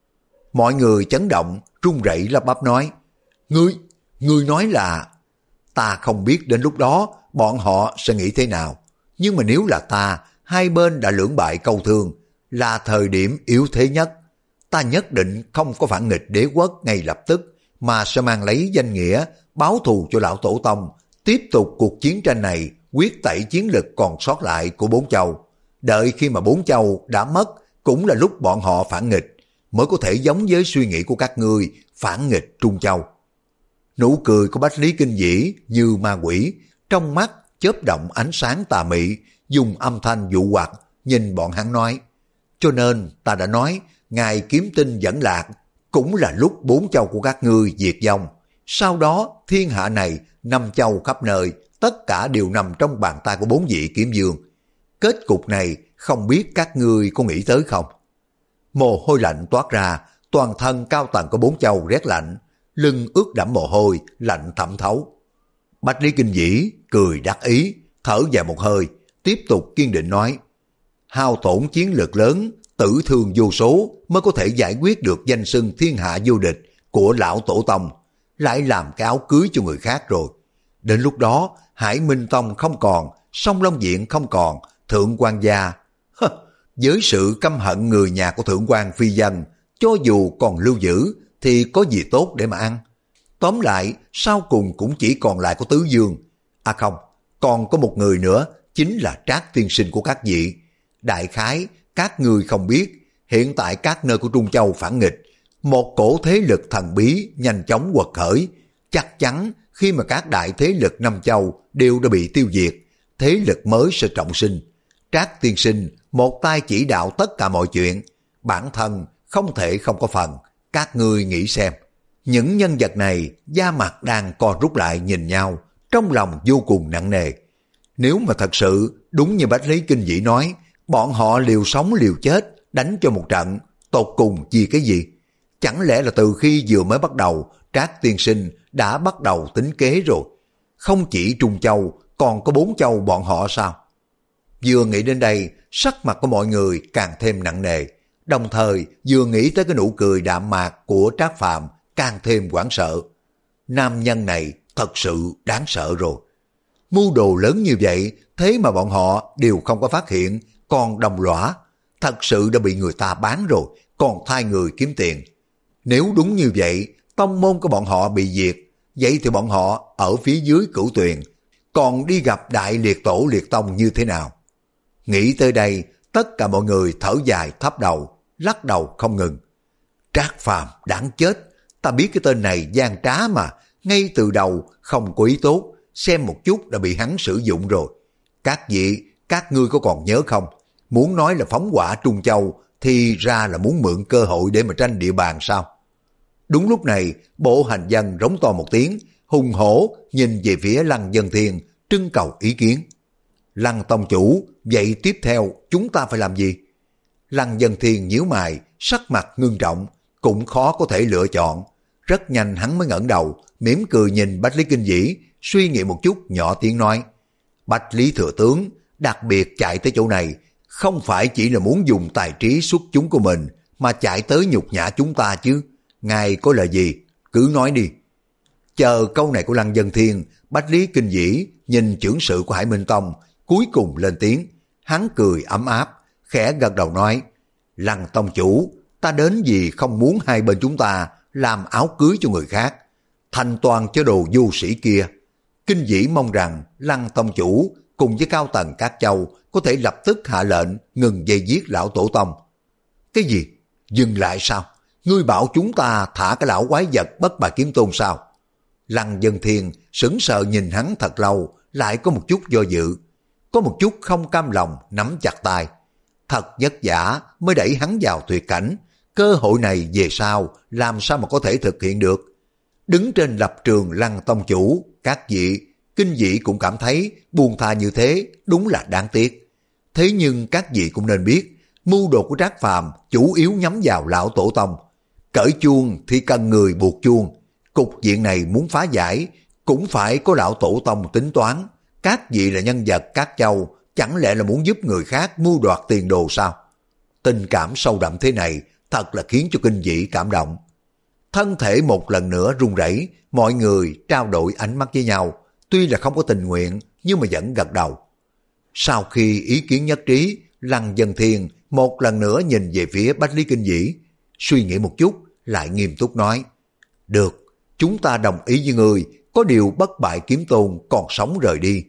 Mọi người chấn động, run rẩy lắp bắp nói. Ngươi, ngươi nói là... Ta không biết đến lúc đó bọn họ sẽ nghĩ thế nào. Nhưng mà nếu là ta, hai bên đã lưỡng bại câu thương, là thời điểm yếu thế nhất. Ta nhất định không có phản nghịch đế quốc ngay lập tức, mà sẽ mang lấy danh nghĩa báo thù cho lão tổ tông, tiếp tục cuộc chiến tranh này, quyết tẩy chiến lực còn sót lại của bốn châu. Đợi khi mà bốn châu đã mất, cũng là lúc bọn họ phản nghịch, mới có thể giống với suy nghĩ của các ngươi phản nghịch Trung Châu. Nụ cười của Bách Lý Kinh Vĩ như ma quỷ, trong mắt chớp động ánh sáng tà mị, dùng âm thanh dụ hoặc nhìn bọn hắn nói. Cho nên ta đã nói, ngài kiếm tinh dẫn lạc, cũng là lúc bốn châu của các ngươi diệt vong. Sau đó thiên hạ này, năm châu khắp nơi, tất cả đều nằm trong bàn tay của bốn vị kiếm dương. Kết cục này không biết các ngươi có nghĩ tới không? Mồ hôi lạnh toát ra, toàn thân cao tầng của bốn châu rét lạnh, lưng ướt đẫm mồ hôi, lạnh thẩm thấu. Bách Lý Kinh Vĩ cười đắc ý, thở dài một hơi, tiếp tục kiên định nói. Hao tổn chiến lược lớn, tử thương vô số mới có thể giải quyết được danh xưng thiên hạ vô địch của lão tổ tông, lại làm cái áo cưới cho người khác rồi. Đến lúc đó, Hải Minh Tông không còn, Song Long Viện không còn, Thượng quan gia. Hơ, với sự căm hận người nhà của Thượng quan phi dân, cho dù còn lưu giữ, thì có gì tốt để mà ăn. Tóm lại, sau cùng cũng chỉ còn lại có Tứ Dương. À không, còn có một người nữa, chính là Trác tiên sinh của các vị. Đại khái, các người không biết, hiện tại các nơi của Trung Châu phản nghịch, một cổ thế lực thần bí nhanh chóng quật khởi. Chắc chắn khi mà các đại thế lực năm châu đều đã bị tiêu diệt, thế lực mới sẽ trọng sinh. Trác tiên sinh một tay chỉ đạo tất cả mọi chuyện, bản thân không thể không có phần. Các ngươi nghĩ xem, những nhân vật này da mặt đang co rút lại nhìn nhau, trong lòng vô cùng nặng nề. Nếu mà thật sự đúng như Bách Lý Kinh Vĩ nói, bọn họ liều sống liều chết đánh cho một trận, tột cùng vì cái gì? Chẳng lẽ là từ khi vừa mới bắt đầu Trác tiên sinh đã bắt đầu tính kế rồi? Không chỉ Trung Châu, còn có bốn châu bọn họ sao? Vừa nghĩ đến đây, sắc mặt của mọi người càng thêm nặng nề, đồng thời vừa nghĩ tới cái nụ cười đạm mạc của Trác Phàm càng thêm hoảng sợ. Nam nhân này thật sự đáng sợ rồi. Mưu đồ lớn như vậy, thế mà bọn họ đều không có phát hiện, còn đồng lõa, thật sự đã bị người ta bán rồi, còn thay người kiếm tiền. Nếu đúng như vậy, tông môn của bọn họ bị diệt, vậy thì bọn họ ở phía dưới Cửu Tuyền, còn đi gặp đại liệt tổ liệt tông như thế nào? Nghĩ tới đây, tất cả mọi người thở dài thấp đầu, lắc đầu không ngừng. Trác Phàm đáng chết, ta biết cái tên này gian trá mà, ngay từ đầu không có ý tốt, xem một chút đã bị hắn sử dụng rồi. Các vị, các ngươi có còn nhớ không? Muốn nói là phóng hỏa Trung Châu, thì ra là muốn mượn cơ hội để mà tranh địa bàn sao? Đúng lúc này, Bộ Hành Dân rống to một tiếng, hùng hổ nhìn về phía Lăng Dân Thiên, trưng cầu ý kiến. Lăng tông chủ, vậy tiếp theo chúng ta phải làm gì? Lăng Dân Thiên nhíu mày, sắc mặt ngưng trọng, cũng khó có thể lựa chọn. Rất nhanh hắn mới ngẩng đầu, mỉm cười nhìn Bách Lý Kinh Vĩ, suy nghĩ một chút nhỏ tiếng nói. Bách Lý thừa tướng, đặc biệt chạy tới chỗ này, không phải chỉ là muốn dùng tài trí xuất chúng của mình, mà chạy tới nhục nhã chúng ta chứ. Ngài có lời gì? Cứ nói đi. Chờ câu này của Lăng Dân Thiên, Bách Lý Kinh Vĩ nhìn chưởng sự của Hải Minh Tông, cuối cùng lên tiếng. Hắn cười ấm áp, khẽ gật đầu nói, Lăng tông chủ, ta đến vì không muốn hai bên chúng ta làm áo cưới cho người khác, thành toàn cho đồ vô sĩ kia. Kinh Vĩ mong rằng Lăng tông chủ cùng với cao tầng các châu có thể lập tức hạ lệnh ngừng dây giết lão tổ tông. Cái gì? Dừng lại sao? Ngươi bảo chúng ta thả cái lão quái vật Bất Bà Kiếm Tôn sao? Lăng Dân Thiên sững sờ nhìn hắn thật lâu, lại có một chút do dự, có một chút không cam lòng nắm chặt tay. Thật vất vả mới đẩy hắn vào tuyệt cảnh, cơ hội này về sau làm sao mà có thể thực hiện được? Đứng trên lập trường Lăng tông chủ, các vị, Kinh Vĩ cũng cảm thấy buông tha như thế đúng là đáng tiếc. Thế nhưng các vị cũng nên biết, mưu đồ của Trác Phàm chủ yếu nhắm vào lão tổ tông. Cởi chuông thì cần người buộc chuông. Cục diện này muốn phá giải, cũng phải có lão tổ tông tính toán. Các vị là nhân vật các châu, chẳng lẽ là muốn giúp người khác mưu đoạt tiền đồ sao? Tình cảm sâu đậm thế này thật là khiến cho Kinh Vĩ cảm động. Thân thể một lần nữa run rẩy, mọi người trao đổi ánh mắt với nhau, tuy là không có tình nguyện nhưng mà vẫn gật đầu. Sau khi ý kiến nhất trí, Lăng Dân Thiên một lần nữa nhìn về phía Bách Lý Kinh Vĩ, suy nghĩ một chút lại nghiêm túc nói, được, chúng ta đồng ý với người, có điều Bất Bại Kiếm Tôn còn sống rời đi.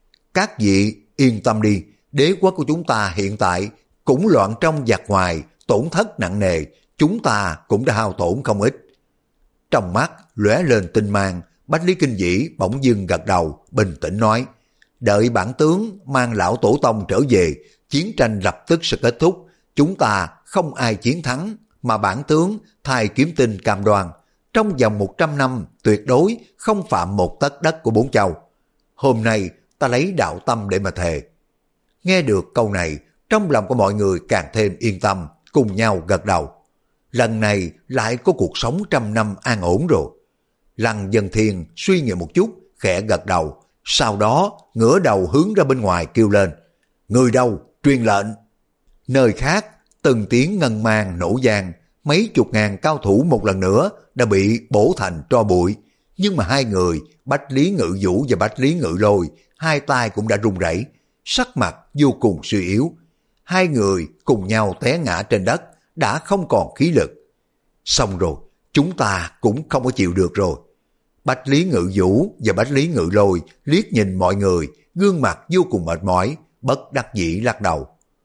Các vị yên tâm đi, đế quốc của chúng ta hiện tại cũng loạn trong giặc ngoài, tổn thất nặng nề, chúng ta cũng đã hao tổn không ít. Trong mắt lóe lên tinh mang, Bách Lý Kinh Vĩ bỗng dưng gật đầu, bình tĩnh nói, đợi bản tướng mang lão tổ tông trở về, chiến tranh lập tức sẽ kết thúc, chúng ta không ai chiến thắng, mà bản tướng thay Kiếm Tinh cam đoan, trong vòng một trăm năm tuyệt đối không phạm một tấc đất của bốn châu. Hôm nay ta lấy đạo tâm để mà thề. Nghe được câu này, trong lòng của mọi người càng thêm yên tâm, cùng nhau gật đầu. Lần này lại có cuộc sống trăm năm an ổn rồi. Lăng Dân Thiên suy nghĩ một chút, khẽ gật đầu, sau đó ngửa đầu hướng ra bên ngoài kêu lên, người đâu, truyền lệnh. Nơi khác, từng tiếng ngân mang nổ vang, mấy chục ngàn cao thủ một lần nữa đã bị bổ thành tro bụi, nhưng mà hai người, Bách Lý Ngự Vũ và Bách Lý Ngự Lôi, hai tay cũng đã run rẩy, sắc mặt vô cùng suy yếu. Hai người cùng nhau té ngã trên đất, đã không còn khí lực. Xong rồi, chúng ta cũng không có chịu được rồi. Bách Lý Ngự Vũ và Bách Lý Ngự Lôi liếc nhìn mọi người, gương mặt vô cùng mệt mỏi, bất đắc dĩ lắc đầu.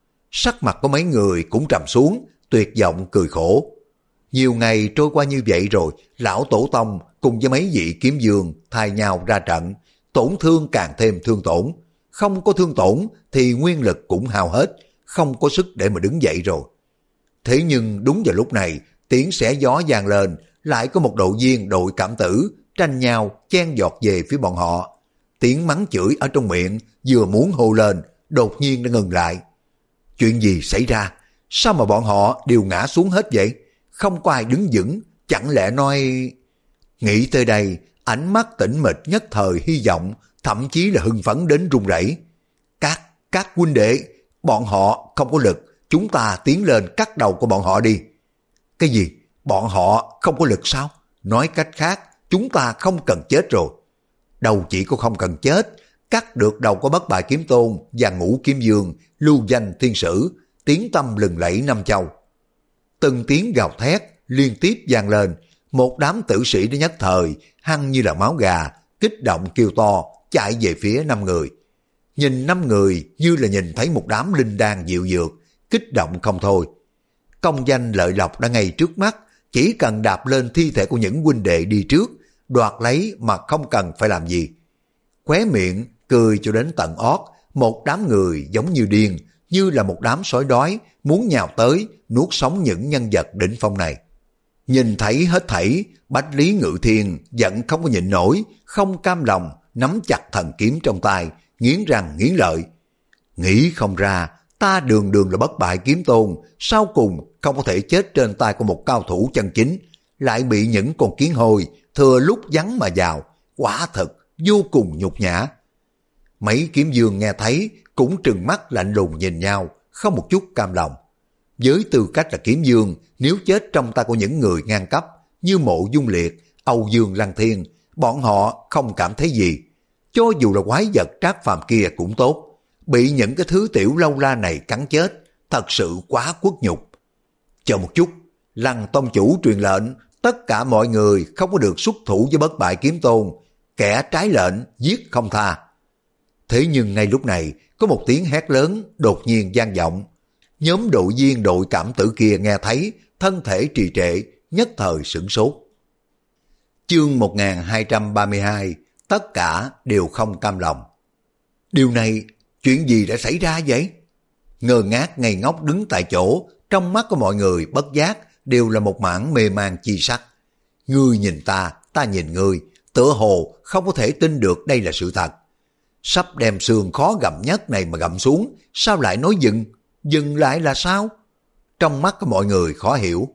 Sắc mặt của mấy người cũng trầm xuống, tuyệt vọng cười khổ. Nhiều ngày trôi qua như vậy rồi, lão tổ tông cùng với mấy vị kiếm vương thay nhau ra trận, tổn thương càng thêm thương tổn. Không có thương tổn thì nguyên lực cũng hao hết, không có sức để mà đứng dậy rồi. Thế nhưng đúng vào lúc này, tiếng xé gió vang lên, lại có một đội viên đội cảm tử tranh nhau chen giọt về phía bọn họ. Tiếng mắng chửi ở trong miệng vừa muốn hô lên, đột nhiên đã ngừng lại. Chuyện gì xảy ra? Sao mà bọn họ đều ngã xuống hết vậy? Không có ai đứng vững, chẳng lẽ nói... Nghĩ tới đây, ánh mắt tĩnh mịch nhất thời hy vọng, thậm chí là hưng phấn đến run rẩy. Các, các huynh đệ, bọn họ không có lực, chúng ta tiến lên cắt đầu của bọn họ đi. Cái gì? Bọn họ không có lực sao? Nói cách khác, chúng ta không cần chết rồi. Đâu chỉ có không cần chết, cắt được đầu của Bất Bại Kiếm Tôn và Ngũ Kiếm Dương, lưu danh thiên sử, tiếng tăm lừng lẫy năm châu. Từng tiếng gào thét liên tiếp vang lên, một đám tử sĩ đã nhất thời hăng như là máu gà, kích động kêu to chạy về phía năm người. Nhìn năm người như là nhìn thấy một đám linh đan dịu dược, kích động không thôi. Công danh lợi lộc đã ngay trước mắt, chỉ cần đạp lên thi thể của những huynh đệ đi trước, đoạt lấy mà không cần phải làm gì. Khóe miệng cười cho đến tận ót, một đám người giống như điên, như là một đám sói đói muốn nhào tới nuốt sống những nhân vật đỉnh phong này. Nhìn thấy hết thảy, Bách Lý Ngự Thiên giận không có nhịn nổi, không cam lòng, nắm chặt thần kiếm trong tay, nghiến răng nghiến lợi. Nghĩ không ra, ta đường đường là Bất Bại Kiếm Tôn, sau cùng không có thể chết trên tay của một cao thủ chân chính, lại bị những con kiến hôi thừa lúc vắng mà vào, quả thật vô cùng nhục nhã. Mấy kiếm dương nghe thấy cũng trừng mắt lạnh lùng nhìn nhau, không một chút cam lòng. Với tư cách là kiếm dương, nếu chết trong tay của những người ngang cấp như Mộ Dung Liệt, Âu Dương Lăng Thiên, bọn họ không cảm thấy gì. Cho dù là quái vật Trác Phàm kia cũng tốt, bị những cái thứ tiểu lâu la này cắn chết, thật sự quá khuất nhục. Chờ một chút, Lăng tông chủ truyền lệnh, tất cả mọi người không có được xuất thủ với Bất Bại Kiếm Tôn, kẻ trái lệnh giết không tha. Thế nhưng ngay lúc này, có một tiếng hét lớn đột nhiên vang vọng. Nhóm đội viên đội cảm tử kia nghe thấy, thân thể trì trệ, nhất thời sửng sốt. Chương một nghìn hai trăm ba mươi hai, tất cả đều không cam lòng. Điều này, chuyện gì đã xảy ra vậy? Ngơ ngác ngây ngốc đứng tại chỗ, trong mắt của mọi người bất giác đều là một mảng mê man chi sắc. Ngươi nhìn ta, ta nhìn ngươi, tựa hồ không có thể tin được đây là sự thật. Sắp đem xương khó gặm nhất này mà gặm xuống, sao lại nói dừng? Dừng lại là sao? Trong mắt của mọi người khó hiểu.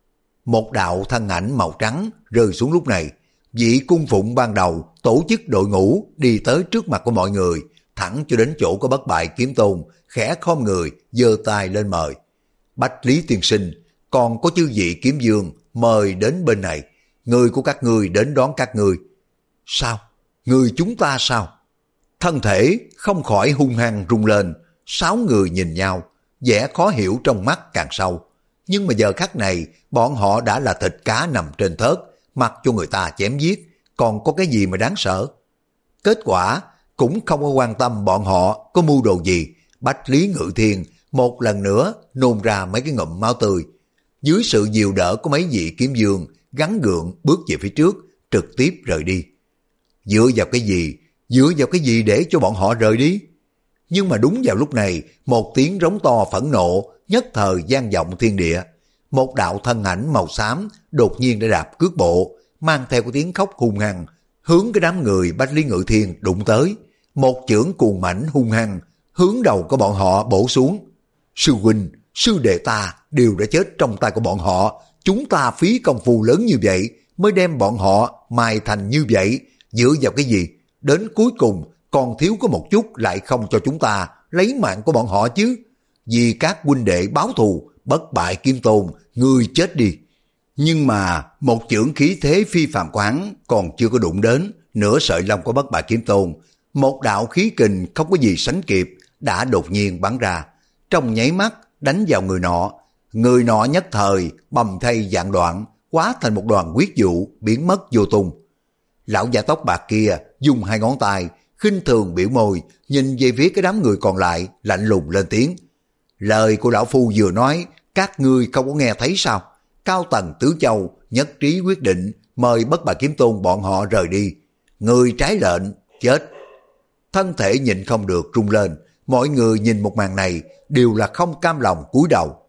Một đạo thân ảnh màu trắng rơi xuống lúc này. Vị cung phụng ban đầu tổ chức đội ngũ đi tới trước mặt của mọi người, thẳng cho đến chỗ của Bất Bại Kiếm Tôn, khẽ khom người, giơ tay lên mời. Bách Lý tiên sinh, còn có chư vị kiếm dương mời đến bên này. Người của các ngươi đến đón các ngươi. Sao? Người chúng ta sao? Thân thể không khỏi hung hăng rung lên. Sáu người nhìn nhau, vẻ khó hiểu trong mắt càng sâu. Nhưng mà giờ khắc này, bọn họ đã là thịt cá nằm trên thớt, mặc cho người ta chém giết, còn có cái gì mà đáng sợ. Kết quả cũng không có quan tâm bọn họ có mưu đồ gì. Bách Lý Ngự Thiên một lần nữa nôn ra mấy cái ngụm máu tươi. Dưới sự dìu đỡ của mấy vị kiếm dương, gắn gượng bước về phía trước, trực tiếp rời đi. Dựa vào cái gì? Dựa vào cái gì để cho bọn họ rời đi? Nhưng mà đúng vào lúc này, một tiếng rống to phẫn nộ nhất thời vang vọng thiên địa. Một đạo thân ảnh màu xám đột nhiên đã đạp cước bộ, mang theo cái tiếng khóc hung hăng, hướng cái đám người Bách Lý Ngự Thiên đụng tới. Một chưởng cuồng mãnh hung hăng, hướng đầu của bọn họ bổ xuống. Sư huynh, sư đệ ta đều đã chết trong tay của bọn họ. Chúng ta phí công phu lớn như vậy mới đem bọn họ mài thành như vậy. Dựa vào cái gì? Đến cuối cùng còn thiếu có một chút lại không cho chúng ta lấy mạng của bọn họ chứ. Vì các huynh đệ báo thù, Bất Bại Kiếm Tôn, ngươi chết đi. Nhưng mà một chưởng khí thế phi phàm quán còn chưa có đụng đến nửa sợi lông của Bất Bại Kiếm Tôn. Một đạo khí kình không có gì sánh kịp đã đột nhiên bắn ra, trong nháy mắt đánh vào người nọ. Người nọ nhất thời bầm thây vạn đoạn, hóa thành một đoàn huyết vụ biến mất vô tung. Lão già tóc bạc kia dùng hai ngón tay khinh thường biểu môi, nhìn về phía cái đám người còn lại, lạnh lùng lên tiếng. Lời của lão phu vừa nói, các ngươi không có nghe thấy sao? Cao tầng tứ châu nhất trí quyết định mời Bất Bại Kiếm Tôn bọn họ rời đi. Người trái lệnh chết. Thân thể nhịn không được rung lên, mọi người nhìn một màn này đều là không cam lòng cúi đầu.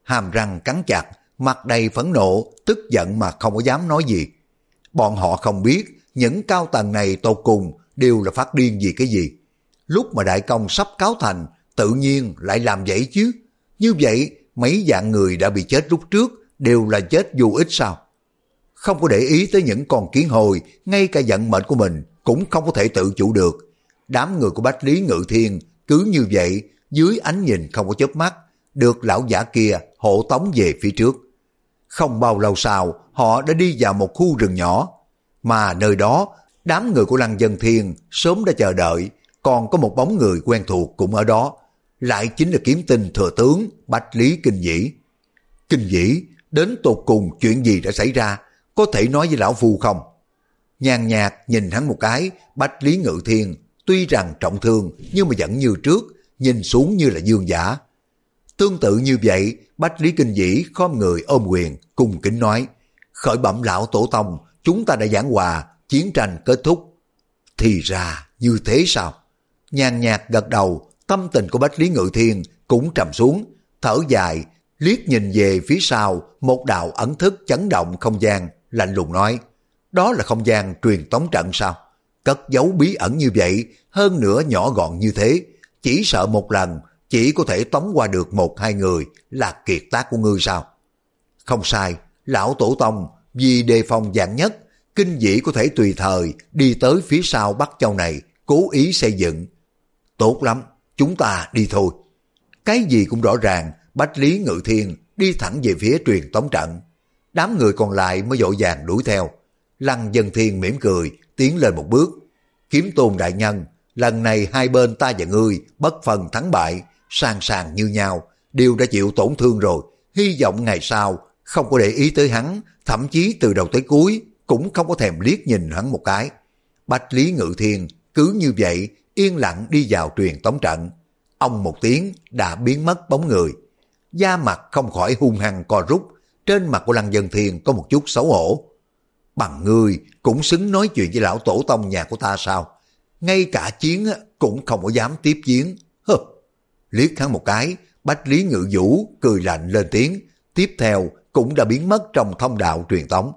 hàm răng cắn chặt, mặt đầy phẫn nộ, tức giận mà không có dám nói gì. Bọn họ không biết những cao tầng này tột cùng đều là phát điên vì cái gì. Lúc mà đại công sắp cáo thành, tự nhiên lại làm vậy chứ. Như vậy, mấy vạn người đã bị chết lúc trước đều là chết vô ích sao? Không có để ý tới những con kiến hồi, ngay cả vận mệnh của mình cũng không có thể tự chủ được. Đám người của Bách Lý Ngự Thiên cứ như vậy, dưới ánh nhìn không có chớp mắt, được lão giả kia hộ tống về phía trước. Không bao lâu sau, họ đã đi vào một khu rừng nhỏ, mà nơi đó, đám người của Lăng Vân Thiên sớm đã chờ đợi, còn có một bóng người quen thuộc cũng ở đó, lại chính là kiếm tinh thừa tướng Bách Lý Kinh Vĩ. Kinh Vĩ, đến tột cùng chuyện gì đã xảy ra, có thể nói với lão phu không? Nhàn nhạt nhìn hắn một cái, Bách Lý Ngự Thiên tuy rằng trọng thương nhưng mà vẫn như trước, nhìn xuống như là dương giả. Tương tự như vậy, Bách Lý Kinh Vĩ khom người ôm quyền, cung kính nói, khởi bẩm lão tổ tông, chúng ta đã giảng hòa, chiến tranh kết thúc. Thì ra như thế sao? Nhàn nhạt gật đầu, tâm tình của Bách Lý Ngự Thiên cũng trầm xuống, thở dài, liếc nhìn về phía sau một đạo ẩn thức chấn động không gian, lạnh lùng nói, đó là không gian truyền tống trận sao? Cất giấu bí ẩn như vậy, hơn nữa nhỏ gọn như thế, chỉ sợ một lần chỉ có thể tống qua được một hai người, là kiệt tác của ngươi sao? Không sai, lão tổ tông, vì đề phòng vạn nhất, Kinh Vĩ có thể tùy thời đi tới phía sau Bắc Châu này, cố ý xây dựng. Tốt lắm, chúng ta đi thôi. Cái gì cũng rõ ràng, Bách Lý Ngự Thiên đi thẳng về phía truyền tống trận. Đám người còn lại mới vội vàng đuổi theo. Lăng Vân Thiên mỉm cười, tiến lên một bước. Kiếm Tôn đại nhân, lần này hai bên ta và ngươi bất phân thắng bại, sàng sàng như nhau, đều đã chịu tổn thương rồi. Hy vọng ngày sau không có để ý tới hắn, thậm chí từ đầu tới cuối cũng không có thèm liếc nhìn hắn một cái. Bách Lý Ngự Thiên cứ như vậy yên lặng đi vào truyền tống trận. Ông một tiếng đã biến mất bóng người. Da mặt không khỏi hung hăng co rút, trên mặt của Lăng Vân Thiên có một chút xấu hổ. Bằng ngươi cũng xứng nói chuyện với lão tổ tông nhà của ta sao? Ngay cả chiến cũng không có dám tiếp chiến. Hừ. Liếc hắn một cái, Bách Lý Ngự Vũ cười lạnh lên tiếng, tiếp theo cũng đã biến mất trong thông đạo truyền tống.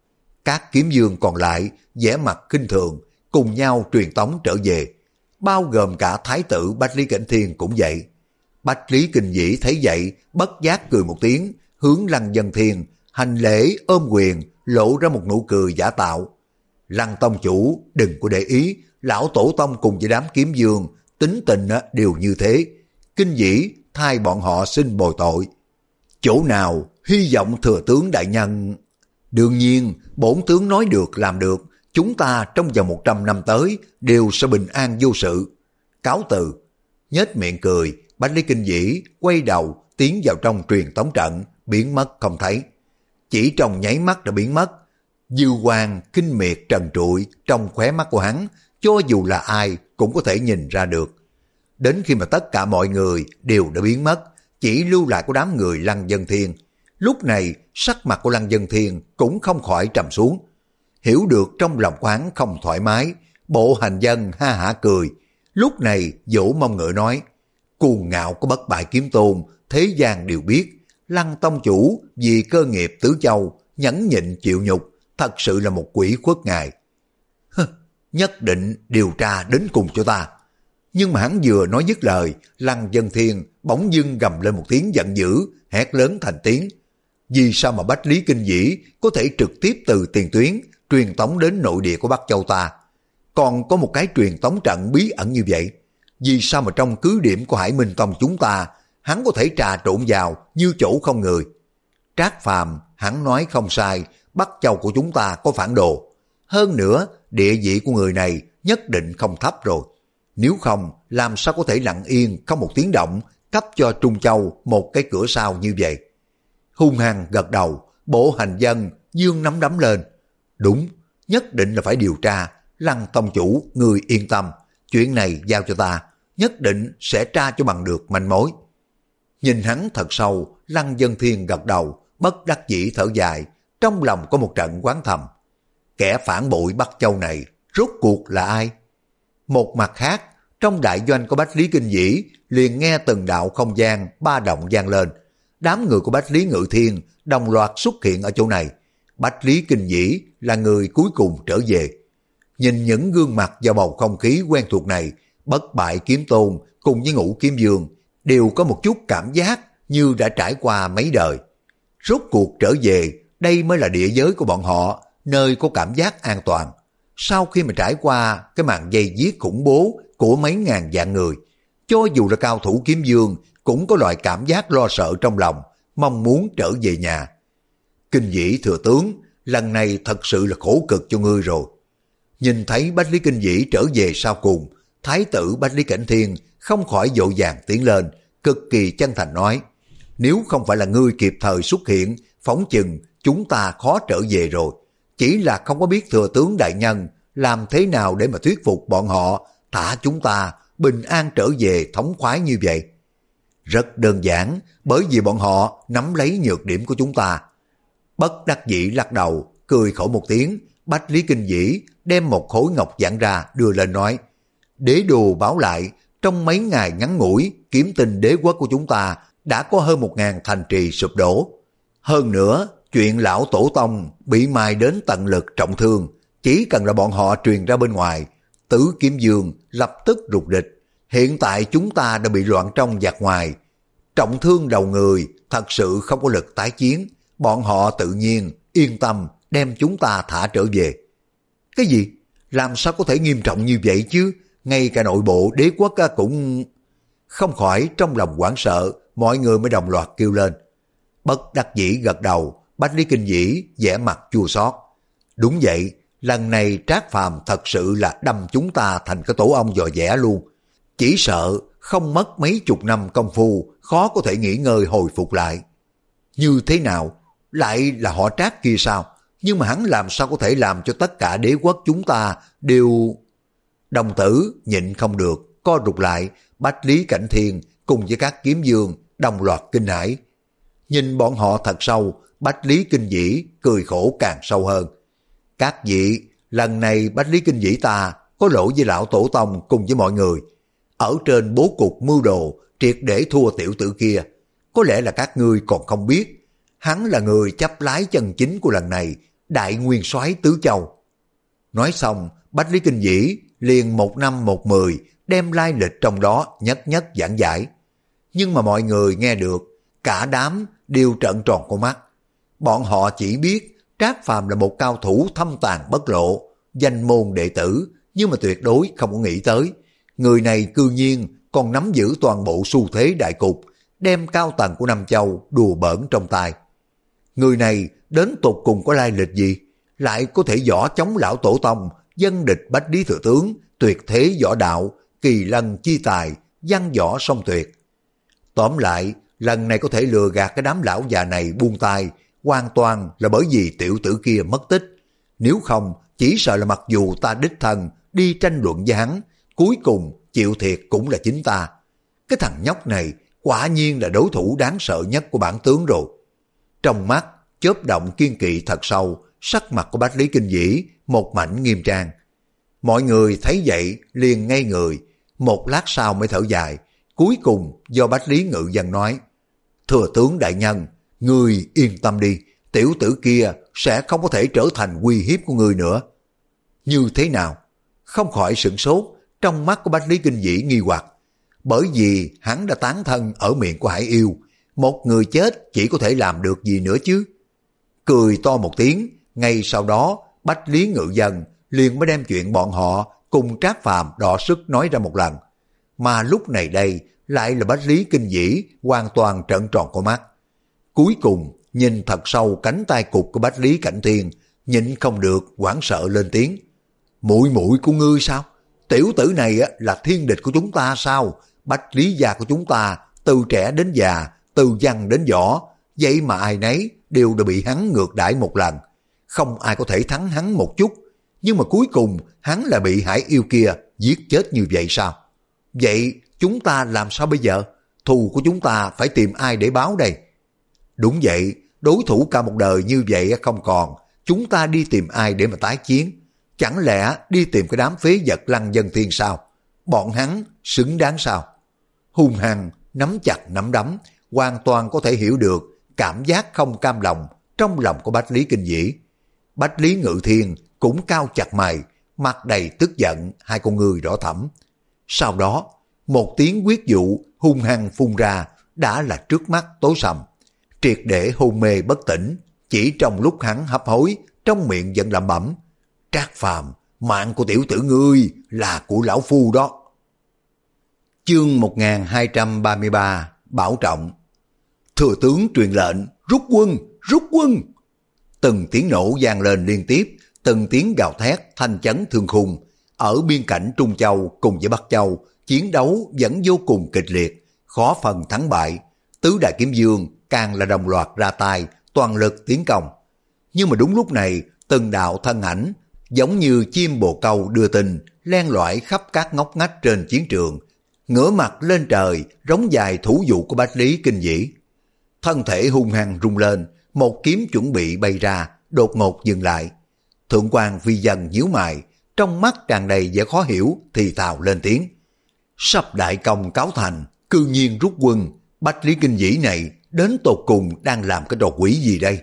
Các kiếm dương còn lại vẻ mặt kinh thường, cùng nhau truyền tống trở về, bao gồm cả thái tử Bách Lý Cảnh Thiên cũng vậy. Bách Lý Kinh Vĩ thấy vậy, bất giác cười một tiếng, hướng Lăng Vân Thiên hành lễ ôm quyền, lộ ra một nụ cười giả tạo. Lăng tông chủ đừng có để ý, lão tổ tông cùng với đám kiếm dương tính tình đều như thế. Kinh Vĩ thay bọn họ xin bồi tội. Chỗ nào hy vọng thừa tướng đại nhân? Đương nhiên, bổn tướng nói được làm được, chúng ta trong vòng một trăm năm tới đều sẽ bình an vô sự. Cáo từ. Nhếch miệng cười, Bách Lý Kinh Vĩ quay đầu tiến vào trong truyền tống trận, biến mất không thấy. Chỉ trong nháy mắt đã biến mất. Dư quang kinh miệt trần trụi trong khóe mắt của hắn, cho dù là ai cũng có thể nhìn ra được. Đến khi mà tất cả mọi người đều đã biến mất, chỉ lưu lại của đám người Lăng Vân Thiên. Lúc này sắc mặt của Lăng Vân Thiên cũng không khỏi trầm xuống. Hiểu được trong lòng của hắn không thoải mái, bộ hành dân ha hả cười. Lúc này vỗ mông ngựa nói, cuồng ngạo của bất bại kiếm tôn, thế gian đều biết. Lăng tông chủ vì cơ nghiệp tứ châu, nhẫn nhịn chịu nhục, thật sự là một quỷ khuất ngài. Hừ, nhất định điều tra đến cùng cho ta. Nhưng mà hắn vừa nói dứt lời, Lăng Vân Thiên bỗng dưng gầm lên một tiếng giận dữ, hét lớn thành tiếng. Vì sao mà Bách Lý Kinh Vĩ có thể trực tiếp từ tiền tuyến truyền tống đến nội địa của Bắc Châu ta? Còn có một cái truyền tống trận bí ẩn như vậy. Vì sao mà trong cứ điểm của Hải Minh Tông chúng ta, hắn có thể trà trộn vào như chỗ không người? Trác Phàm hắn nói không sai, Bắc Châu của chúng ta có phản đồ. Hơn nữa, địa vị của người này nhất định không thấp rồi. Nếu không, làm sao có thể lặng yên không một tiếng động cấp cho Trung Châu một cái cửa sau như vậy? Hung hăng gật đầu, bộ hành dân dương nắm đấm lên. Đúng, nhất định là phải điều tra. Lăng tông chủ, người yên tâm, chuyện này giao cho ta, nhất định sẽ tra cho bằng được manh mối. Nhìn hắn thật sâu, Lăng Vân Thiên gật đầu, bất đắc dĩ thở dài, trong lòng có một trận oán thầm. Kẻ phản bội Bắc Châu này rốt cuộc là ai? Một mặt khác, trong đại doanh của Bách Lý Kinh Vĩ liền nghe từng đạo không gian ba động vang lên. đám người của Bách Lý Ngự Thiên đồng loạt xuất hiện ở chỗ này. Bách Lý Kinh Vĩ là người cuối cùng trở về. Nhìn những gương mặt và bầu không khí quen thuộc này, Bất Bại Kiếm Tôn cùng với Ngũ Kiếm Dương đều có một chút cảm giác như đã trải qua mấy đời. Rốt cuộc trở về, đây mới là địa giới của bọn họ, nơi có cảm giác an toàn. Sau khi mà trải qua cái màn dây giết khủng bố của mấy ngàn vạn người, cho dù là cao thủ kiếm dương cũng có loại cảm giác lo sợ trong lòng, mong muốn trở về nhà. Kinh Vĩ thừa tướng, lần này thật sự là khổ cực cho ngươi rồi. Nhìn thấy Bách Lý Kinh Vĩ trở về sau cùng, Thái tử Bách Lý Cảnh Thiên không khỏi vội vàng tiến lên, cực kỳ chân thành nói, nếu không phải là ngươi kịp thời xuất hiện, phóng chừng chúng ta khó trở về rồi. Chỉ là không có biết thừa tướng đại nhân làm thế nào để mà thuyết phục bọn họ thả chúng ta bình an trở về thống khoái như vậy. Rất đơn giản, bởi vì bọn họ nắm lấy nhược điểm của chúng ta. Bất đắc dĩ lắc đầu, cười khổ một tiếng, Bách Lý Kinh Vĩ đem một khối ngọc giản ra đưa lên nói, đế đồ báo lại, trong mấy ngày ngắn ngủi, Kiếm Tinh đế quốc của chúng ta đã có hơn một ngàn thành trì sụp đổ. Hơn nữa, chuyện lão tổ tông bị mài đến tận lực trọng thương, chỉ cần là bọn họ truyền ra bên ngoài, Tứ Kiếm Dương lập tức rụt địch. Hiện tại chúng ta đã bị loạn trong giặc ngoài, trọng thương đầu người, thật sự không có lực tái chiến, bọn họ tự nhiên yên tâm đem chúng ta thả trở về. Cái gì? Làm sao có thể nghiêm trọng như vậy chứ? Ngay cả nội bộ đế quốc cũng... Không khỏi trong lòng hoảng sợ, mọi người mới đồng loạt kêu lên. Bất đắc dĩ gật đầu, Bách Lý Kinh Vĩ vẻ mặt chua xót. Đúng vậy, lần này Trác Phàm thật sự là đâm chúng ta thành cái tổ ong dò dẻ luôn. Chỉ sợ không mất mấy chục năm công phu, khó có thể nghỉ ngơi hồi phục lại. Như thế nào? Lại là họ Trác kia sao? Nhưng mà hắn làm sao có thể làm cho tất cả đế quốc chúng ta đều... Đồng tử nhịn không được, co rụt lại, Bách Lý Cảnh Thiên cùng với các kiếm dương đồng loạt kinh hãi. Nhìn bọn họ thật sâu, Bách Lý Kinh Vĩ cười khổ càng sâu hơn. Các vị, lần này Bách Lý Kinh Vĩ ta có lỗi với lão tổ tông cùng với mọi người. Ở trên bố cục mưu đồ, triệt để thua tiểu tử kia. Có lẽ là các ngươi còn không biết, hắn là người chấp lái chân chính của lần này, đại nguyên soái tứ châu. Nói xong, Bách Lý Kinh Vĩ liền một năm một mười đem lai lịch trong đó nhất nhất giảng giải. Nhưng mà mọi người nghe được, cả đám đều trợn tròn con mắt. Bọn họ chỉ biết Trác Phàm là một cao thủ thâm tàn bất lộ, danh môn đệ tử, nhưng mà tuyệt đối không có nghĩ tới. Người này cư nhiên còn nắm giữ toàn bộ xu thế đại cục, đem cao tầng của Nam Châu đùa bỡn trong tay. Người này đến tột cùng có lai lịch gì? Lại có thể võ chống lão tổ tông, dân địch Bách Lý thừa tướng, tuyệt thế võ đạo, kỳ lân chi tài, văn võ song tuyệt. Tóm lại, lần này có thể lừa gạt cái đám lão già này buông tay, hoàn toàn là bởi vì tiểu tử kia mất tích. Nếu không, chỉ sợ là mặc dù ta đích thân đi tranh luận với hắn, cuối cùng chịu thiệt cũng là chính ta. Cái thằng nhóc này quả nhiên là đối thủ đáng sợ nhất của bản tướng rồi. Trong mắt chớp động kiên kỵ thật sâu, sắc mặt của Bách Lý Kinh Vĩ một mảnh nghiêm trang. Mọi người thấy vậy liền ngây người, một lát sau mới thở dài. Cuối cùng do Bách Lý Ngự Dân nói, thừa tướng đại nhân, ngươi yên tâm đi, tiểu tử kia sẽ không có thể trở thành uy hiếp của ngươi nữa. Như thế nào? Không khỏi sửng sốt, trong mắt của Bách Lý Kinh Vĩ nghi hoặc. Bởi vì hắn đã tán thân ở miệng của Hải Yêu, một người chết chỉ có thể làm được gì nữa chứ? Cười to một tiếng, ngay sau đó Bách Lý Ngự Dân liền mới đem chuyện bọn họ cùng Trác Phàm đọ sức nói ra một lần. Mà lúc này đây lại là Bách Lý Kinh Vĩ hoàn toàn trợn tròn con mắt. Cuối cùng nhìn thật sâu cánh tay cụt của Bách Lý Cảnh Thiên, nhịn không được hoảng sợ lên tiếng. Muội muội của ngươi sao? Tiểu tử này là thiên địch của chúng ta sao? Bách Lý gia của chúng ta từ trẻ đến già, từ văn đến võ, vậy mà ai nấy đều đã bị hắn ngược đãi một lần. Không ai có thể thắng hắn một chút, nhưng mà cuối cùng hắn là bị Hải Yêu kia giết chết như vậy sao? Vậy chúng ta làm sao bây giờ? Thù của chúng ta phải tìm ai để báo đây? Đúng vậy, đối thủ cả một đời như vậy không còn, chúng ta đi tìm ai để mà tái chiến? Chẳng lẽ đi tìm cái đám phế vật Lăng Dân Thiên sao? Bọn hắn xứng đáng sao? Hung hăng nắm chặt nắm đấm, hoàn toàn có thể hiểu được cảm giác không cam lòng trong lòng của Bách Lý Kinh Vĩ. Bách Lý Ngự Thiên cũng cau chặt mày, mặt đầy tức giận, hai con ngươi đỏ thẫm. Sau đó, một tiếng quyết dụ hung hăng phun ra đã là trước mắt tối sầm, triệt để hôn mê bất tỉnh. Chỉ trong lúc hắn hấp hối, trong miệng vẫn lẩm bẩm: Trác Phàm, mạng của tiểu tử ngươi là của lão phu đó. Chương một nghìn hai trăm ba mươi ba, Bảo Trọng. Thừa tướng truyền lệnh, rút quân, rút quân. Từng tiếng nổ vang lên liên tiếp, từng tiếng gào thét thanh chấn thương khung. Ở biên cảnh Trung Châu cùng với Bắc Châu, chiến đấu vẫn vô cùng kịch liệt, khó phần thắng bại. Tứ đại kiếm vương càng là đồng loạt ra tay, toàn lực tiến công. Nhưng mà đúng lúc này, từng đạo thân ảnh giống như chim bồ câu đưa tin, len lỏi khắp các ngóc ngách trên chiến trường, ngửa mặt lên trời, rống dài thủ dụ của Bách Lý Kinh Vĩ. Thân thể hung hăng rung lên, một kiếm chuẩn bị bay ra, đột ngột dừng lại. Thượng quan Phi Dân nhíu mày, trong mắt tràn đầy vẻ khó hiểu, thì thào lên tiếng: Sắp đại công cáo thành, cư nhiên rút quân, Bách Lý Kinh Vĩ này đến tột cùng đang làm cái trò quỷ gì đây?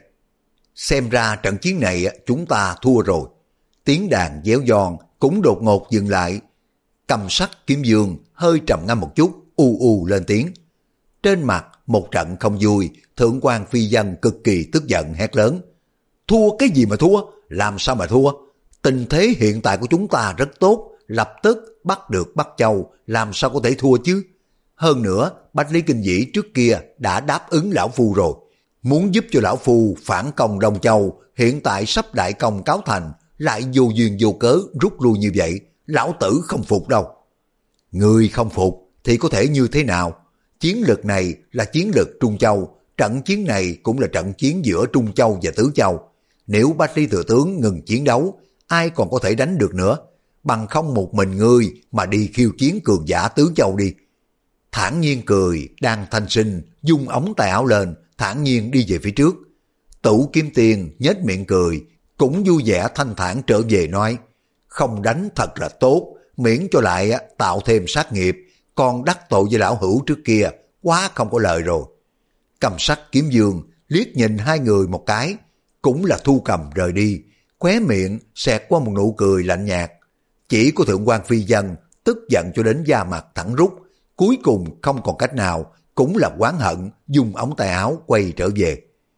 Xem ra trận chiến này chúng ta thua rồi. Tiếng đàn déo giòn cũng đột ngột dừng lại. Cầm sắc kiếm dương hơi trầm ngâm một chút, u u lên tiếng. Trên mặt một trận không vui, Thượng quan Phi Dân cực kỳ tức giận hét lớn: Thua cái gì mà thua? Làm sao mà thua? Tình thế hiện tại của chúng ta rất tốt, lập tức bắt được Bắc Châu, làm sao có thể thua chứ? Hơn nữa, Bách Lý Kinh Vĩ trước kia đã đáp ứng lão phu rồi, muốn giúp cho lão phu phản công Đông Châu, hiện tại sắp đại công cáo thành, lại vô duyên vô cớ rút lui như vậy, lão tử không phục đâu. Người không phục thì có thể như thế nào? Chiến lược này là chiến lược Trung Châu, trận chiến này cũng là trận chiến giữa Trung Châu và Tứ Châu. Nếu Bách Lý Thừa Tướng ngừng chiến đấu, ai còn có thể đánh được nữa? Bằng không một mình ngươi mà đi khiêu chiến cường giả Tứ Châu đi. Thản nhiên cười, đang thanh sinh, dung ống tay áo lên, thản nhiên đi về phía trước. Tửu Kiếm Tiên nhếch miệng cười, cũng vui vẻ thanh thản trở về nói: Không đánh thật là tốt, miễn cho lại tạo thêm sát nghiệp, còn đắc tội với lão hữu trước kia, quá không có lợi rồi. Cầm sắc kiếm dương liếc nhìn hai người một cái, cũng là thu cầm rời đi, khóe miệng xẹt qua một nụ cười lạnh nhạt. Chỉ có Thượng quan Phi Dân tức giận cho đến da mặt thẳng rút, cuối cùng không còn cách nào, cũng là oán hận, dùng ống tay áo quay trở về.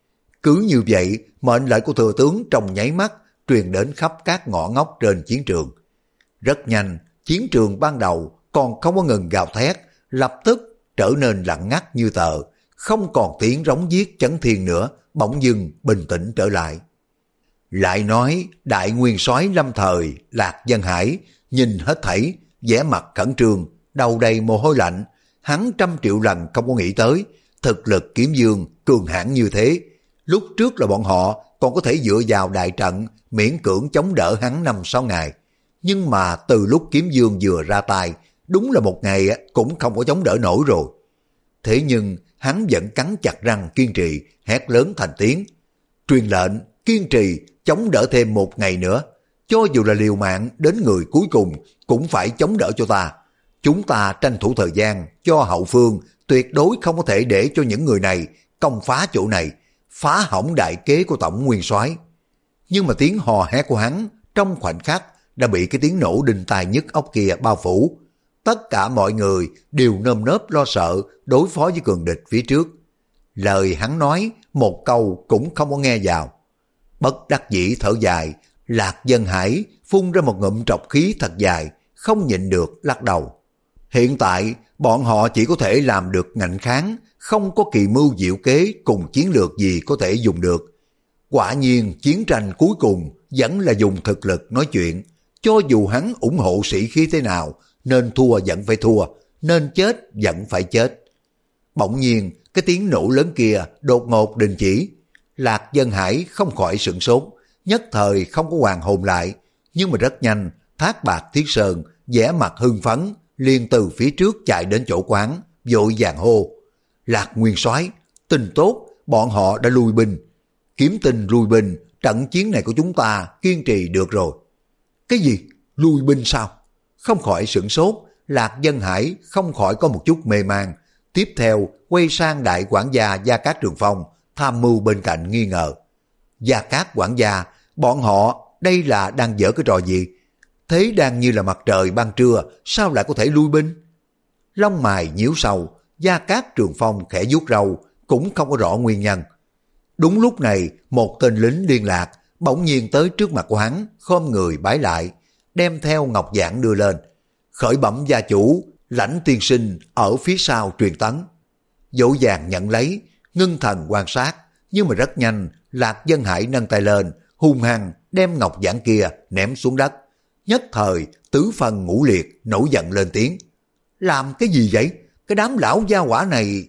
Cứ như vậy, mệnh lệnh của thừa tướng trong nháy mắt truyền đến khắp các ngõ ngóc trên chiến trường. Rất nhanh, chiến trường ban đầu còn không có ngừng gào thét, lập tức trở nên lặng ngắt như tờ, không còn tiếng rống giết chấn thiên nữa, bỗng dưng bình tĩnh trở lại. Lại nói, đại nguyên soái lâm thời, Lạc Dân Hải, nhìn hết thảy, vẻ mặt khẩn trương, đầu đầy mồ hôi lạnh, hắn trăm triệu lần không có nghĩ tới, thực lực kiếm dương cường hãn như thế. Lúc trước là bọn họ còn có thể dựa vào đại trận, miễn cưỡng chống đỡ hắn năm sáu ngày. Nhưng mà từ lúc kiếm dương vừa ra tay, đúng là một ngày cũng không có chống đỡ nổi rồi. Thế nhưng hắn vẫn cắn chặt răng kiên trì, hét lớn thành tiếng: Truyền lệnh, kiên trì, chống đỡ thêm một ngày nữa. Cho dù là liều mạng đến người cuối cùng cũng phải chống đỡ cho ta. Chúng ta tranh thủ thời gian cho hậu phương, tuyệt đối không có thể để cho những người này công phá chỗ này, phá hỏng đại kế của tổng nguyên soái. Nhưng mà tiếng hò hét của hắn trong khoảnh khắc đã bị cái tiếng nổ đinh tai nhức óc kia bao phủ. Tất cả mọi người đều nơm nớp lo sợ đối phó với cường địch phía trước. Lời hắn nói một câu cũng không có nghe vào. Bất đắc dĩ thở dài, Lạc Dân Hải phun ra một ngụm trọc khí thật dài, không nhịn được lắc đầu. Hiện tại bọn họ chỉ có thể làm được ngạnh kháng, không có kỳ mưu diệu kế cùng chiến lược gì có thể dùng được. Quả nhiên chiến tranh cuối cùng vẫn là dùng thực lực nói chuyện. Cho dù hắn ủng hộ sĩ khí thế nào, nên thua vẫn phải thua, nên chết vẫn phải chết. Bỗng nhiên cái tiếng nổ lớn kia đột ngột đình chỉ. Lạc Dân Hải không khỏi sửng sốt, nhất thời không có hoàn hồn lại. Nhưng mà rất nhanh, Thác Bạt Thiết Sơn vẻ mặt hưng phấn, liền từ phía trước chạy đến chỗ quán, vội vàng hô: Lạc nguyên soái, tin tốt, bọn họ đã lui binh. Kiếm tinh lui binh, trận chiến này của chúng ta kiên trì được rồi. Cái gì? Lui binh sao? Không khỏi sửng sốt, Lạc Dân Hải không khỏi có một chút mê man. tiếp theo quay sang đại quản gia Gia Cát Trường Phong, tham mưu bên cạnh nghi ngờ. Gia Cát quản gia, bọn họ đây là đang dở cái trò gì? Thế đang như là mặt trời ban trưa, sao lại có thể lui binh? Lông mày nhíu sâu, Gia Cát Trường Phong khẽ vuốt râu, cũng không có rõ nguyên nhân. Đúng lúc này, một tên lính liên lạc bỗng nhiên tới trước mặt của hắn, khom người bái lại, đem theo ngọc giản đưa lên. Khởi bẩm gia chủ, Lãnh tiên sinh ở phía sau truyền tấn. Dỗ dàng nhận lấy, ngưng thần quan sát, nhưng mà rất nhanh, Lạc Dân Hải nâng tay lên, hung hăng đem ngọc giản kia ném xuống đất. Nhất thời, tứ phần ngũ liệt, nổi giận lên tiếng. Làm cái gì vậy? Cái đám lão gia hỏa này...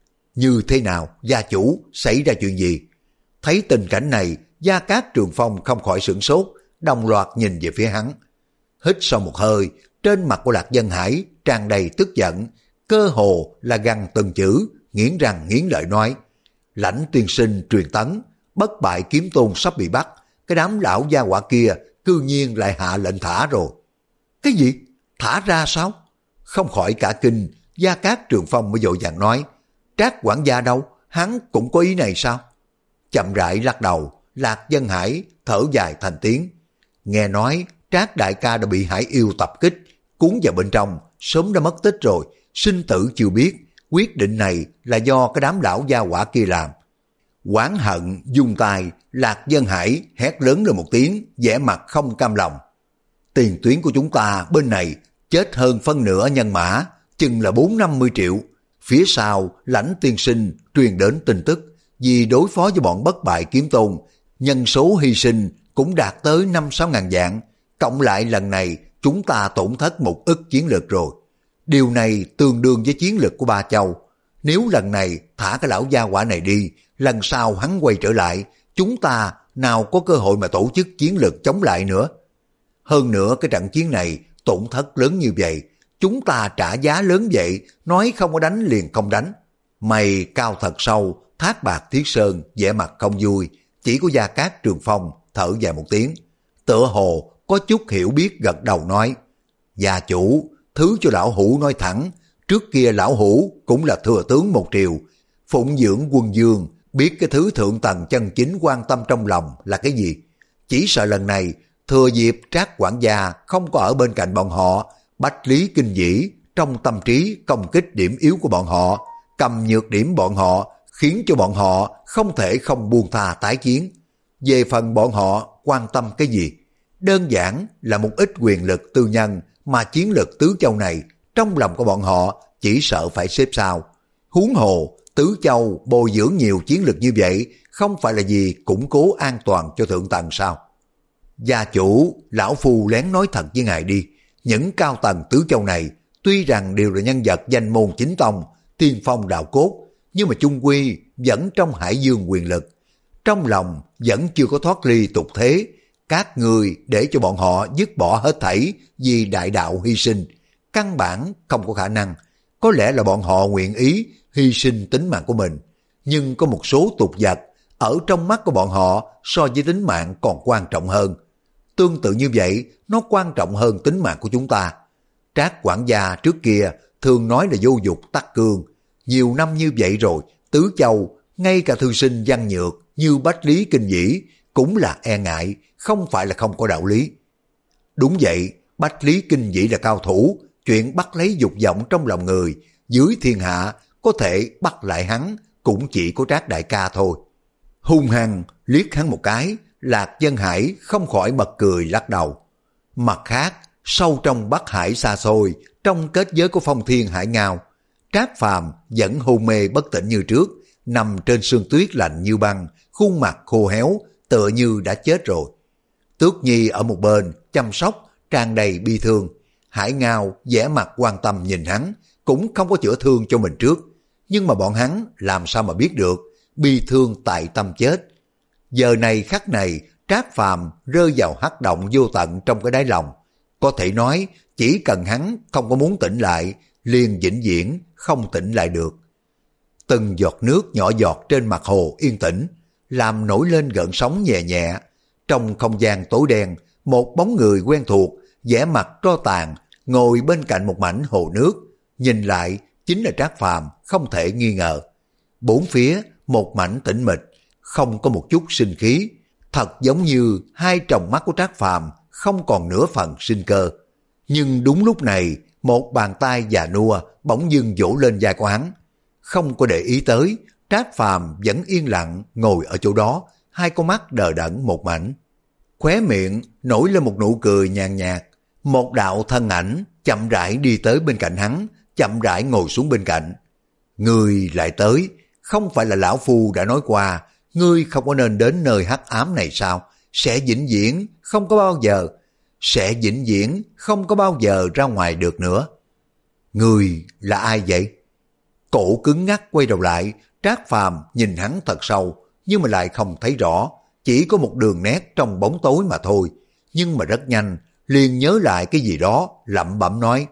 Như thế nào, gia chủ, xảy ra chuyện gì? Thấy tình cảnh này, Gia Cát Trường Phong không khỏi sửng sốt, đồng loạt nhìn về phía hắn. Hít sau một hơi, trên mặt của Lạc Dân Hải tràn đầy tức giận, cơ hồ là gằn từng chữ, nghiến răng nghiến lợi nói. Lãnh tiên sinh truyền tấn, bất bại kiếm tôn sắp bị bắt, cái đám lão gia hỏa kia cư nhiên lại hạ lệnh thả rồi. Cái gì? Thả ra sao? Không khỏi cả kinh, Gia Cát Trường Phong mới vội vàng nói. Trác quản gia đâu? Hắn cũng có ý này sao? Chậm rãi lắc đầu, Lạc Dân Hải thở dài thành tiếng. Nghe nói Trác đại ca đã bị hải yêu tập kích, cuốn vào bên trong, sớm đã mất tích rồi, sinh tử chưa biết. Quyết định này là do cái đám lão gia hỏa kia làm. Oán hận dung tay, Lạc Dân Hải hét lớn lên một tiếng, vẻ mặt không cam lòng. Tiền tuyến của chúng ta bên này chết hơn phân nửa nhân mã, chừng là bốn năm mươi triệu. Phía sau Lãnh tiên sinh truyền đến tin tức, vì đối phó với bọn bất bại kiếm tôn, nhân số hy sinh cũng đạt tới năm sáu ngàn vạn, cộng lại lần này chúng ta tổn thất một ức chiến lược rồi. Điều này tương đương với chiến lược của Ba Châu. Nếu lần này thả cái lão gia hỏa này đi, lần sau hắn quay trở lại, chúng ta nào có cơ hội mà tổ chức chiến lược chống lại nữa. Hơn nữa cái trận chiến này tổn thất lớn như vậy, chúng ta trả giá lớn vậy, nói không có đánh liền không đánh. Mày cao thật sâu, Thác Bạc Thiết Sơn vẻ mặt không vui, chỉ có Gia Cát Trường Phong thở dài một tiếng, tựa hồ có chút hiểu biết gật đầu nói. Gia chủ, thứ cho lão hủ nói thẳng, trước kia lão hủ cũng là thừa tướng một triều, phụng dưỡng quân dương, biết cái thứ thượng tầng chân chính quan tâm trong lòng là cái gì. Chỉ sợ lần này thừa dịp Trác quản gia không có ở bên cạnh bọn họ, Bách Lý Kinh Dĩ trong tâm trí công kích điểm yếu của bọn họ, cầm nhược điểm bọn họ, khiến cho bọn họ không thể không buông tha tái chiến. Về phần bọn họ quan tâm cái gì? Đơn giản là một ít quyền lực tư nhân, mà chiến lược tứ châu này trong lòng của bọn họ chỉ sợ phải xếp sau. Huống hồ tứ châu bồi dưỡng nhiều chiến lược như vậy, không phải là vì củng cố an toàn cho thượng tầng sao? Gia chủ, lão phu lén nói thật với ngài đi, những cao tầng tứ châu này tuy rằng đều là nhân vật danh môn chính tông, tiên phong đạo cốt, nhưng mà chung quy vẫn trong hải dương quyền lực, trong lòng vẫn chưa có thoát ly tục thế. Các người để cho bọn họ dứt bỏ hết thảy vì đại đạo hy sinh, căn bản không có khả năng. Có lẽ là bọn họ nguyện ý hy sinh tính mạng của mình, nhưng có một số tục vật ở trong mắt của bọn họ so với tính mạng còn quan trọng hơn. Tương tự như vậy, nó quan trọng hơn tính mạng của chúng ta. Trác quản gia trước kia thường nói là vô dục tắc cương. Nhiều năm như vậy rồi, tứ châu, ngay cả thư sinh văn nhược như Bách Lý Kinh Dĩ cũng là e ngại, không phải là không có đạo lý. Đúng vậy, Bách Lý Kinh Dĩ là cao thủ, chuyện bắt lấy dục vọng trong lòng người, dưới thiên hạ có thể bắt lại hắn cũng chỉ có Trác đại ca thôi. Hung hăng liếc hắn một cái, Lạc Dân Hải không khỏi bật cười lắc đầu. Mặt khác, sâu trong Bắc Hải xa xôi, trong kết giới của Phong Thiên Hải Ngao, Trác Phàm vẫn hôn mê bất tỉnh như trước, nằm trên sương tuyết lạnh như băng, khuôn mặt khô héo, tựa như đã chết rồi. Tước Nhi ở một bên, chăm sóc, tràn đầy bi thương. Hải Ngao vẻ mặt quan tâm nhìn hắn, cũng không có chữa thương cho mình trước. Nhưng mà bọn hắn làm sao mà biết được, bi thương tại tâm chết. Giờ này khắc này, Trác Phàm rơi vào hắc động vô tận trong cái đáy lòng. Có thể nói, chỉ cần hắn không có muốn tỉnh lại, liền vĩnh viễn không tỉnh lại được. Từng giọt nước nhỏ giọt trên mặt hồ yên tĩnh, làm nổi lên gợn sóng nhẹ nhẹ. Trong không gian tối đen, một bóng người quen thuộc, vẻ mặt tro tàn, ngồi bên cạnh một mảnh hồ nước. Nhìn lại, chính là Trác Phàm không thể nghi ngờ. Bốn phía một mảnh tĩnh mịch, không có một chút sinh khí, thật giống như hai tròng mắt của Trác Phàm không còn nửa phần sinh cơ. Nhưng đúng lúc này, một bàn tay già nua bỗng dưng vỗ lên vai của hắn. Không có để ý tới, Trác Phàm vẫn yên lặng ngồi ở chỗ đó, hai con mắt đờ đẫn một mảnh. Khóe miệng nổi lên một nụ cười nhàn nhạt, một đạo thân ảnh chậm rãi đi tới bên cạnh hắn, chậm rãi ngồi xuống bên cạnh. Ngươi lại tới, không phải là lão phu đã nói qua, ngươi không có nên đến nơi hắc ám này sao? Sẽ vĩnh viễn không có bao giờ, sẽ vĩnh viễn không có bao giờ ra ngoài được nữa. Ngươi là ai vậy? Cổ cứng ngắc quay đầu lại, Trác Phàm nhìn hắn thật sâu, nhưng mà lại không thấy rõ, chỉ có một đường nét trong bóng tối mà thôi. Nhưng mà rất nhanh, liền nhớ lại cái gì đó, lẩm bẩm nói,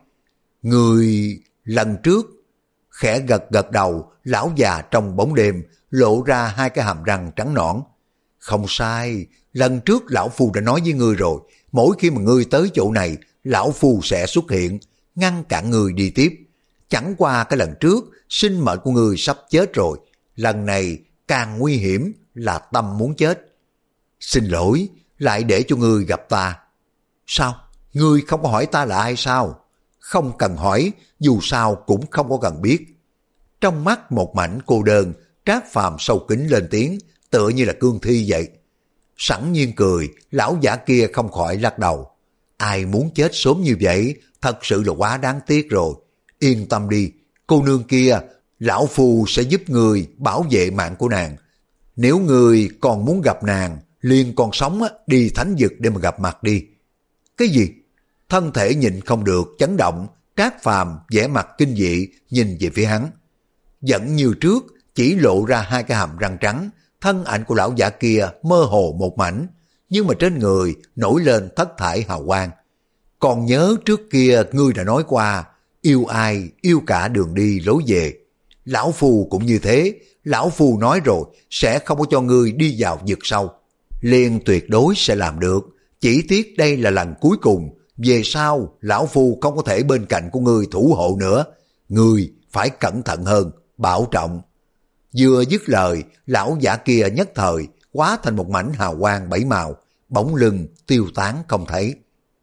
người lần trước. Khẽ gật gật đầu, lão già trong bóng đêm lộ ra hai cái hàm răng trắng nõn. Không sai, lần trước lão phu đã nói với ngươi rồi, mỗi khi mà ngươi tới chỗ này, lão phu sẽ xuất hiện, ngăn cản ngươi đi tiếp. Chẳng qua cái lần trước, sinh mệnh của ngươi sắp chết rồi, lần này càng nguy hiểm là tâm muốn chết. Xin lỗi, lại để cho ngươi gặp ta. Sao? Ngươi không có hỏi ta là ai sao? Không cần hỏi, dù sao cũng không có cần biết. Trong mắt một mảnh cô đơn, Trác Phàm sâu kín lên tiếng, tựa như là cương thi vậy. Sẵn nhiên cười, lão giả kia không khỏi lắc đầu. Ai muốn chết sớm như vậy, thật sự là quá đáng tiếc rồi. Yên tâm đi, cô nương kia, lão phu sẽ giúp người bảo vệ mạng của nàng. Nếu người còn muốn gặp nàng, liền còn sống đi thánh vực để mà gặp mặt đi. Cái gì? Thân thể nhịn không được chấn động, Trác Phàm vẻ mặt kinh dị nhìn về phía hắn. Vẫn như trước, chỉ lộ ra hai cái hàm răng trắng, thân ảnh của lão giả kia mơ hồ một mảnh, nhưng mà trên người nổi lên thất thải hào quang. Còn nhớ trước kia ngươi đã nói qua, yêu ai, yêu cả đường đi lối về. Lão phu cũng như thế, lão phu nói rồi, sẽ không có cho ngươi đi vào vực sâu. Liền tuyệt đối sẽ làm được, chỉ tiếc đây là lần cuối cùng, về sau lão phu không có thể bên cạnh của ngươi thủ hộ nữa. Ngươi phải cẩn thận hơn, bảo trọng. Vừa dứt lời, lão giả kia nhất thời hóa thành một mảnh hào quang bảy màu, bóng lưng tiêu tán không thấy.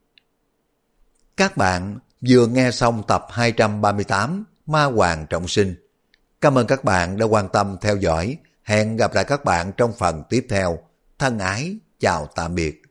Các bạn vừa nghe xong tập hai trăm ba mươi tám Ma Hoàng Trọng Sinh. Cảm ơn các bạn đã quan tâm theo dõi. Hẹn gặp lại các bạn trong phần tiếp theo. Thân ái, chào tạm biệt.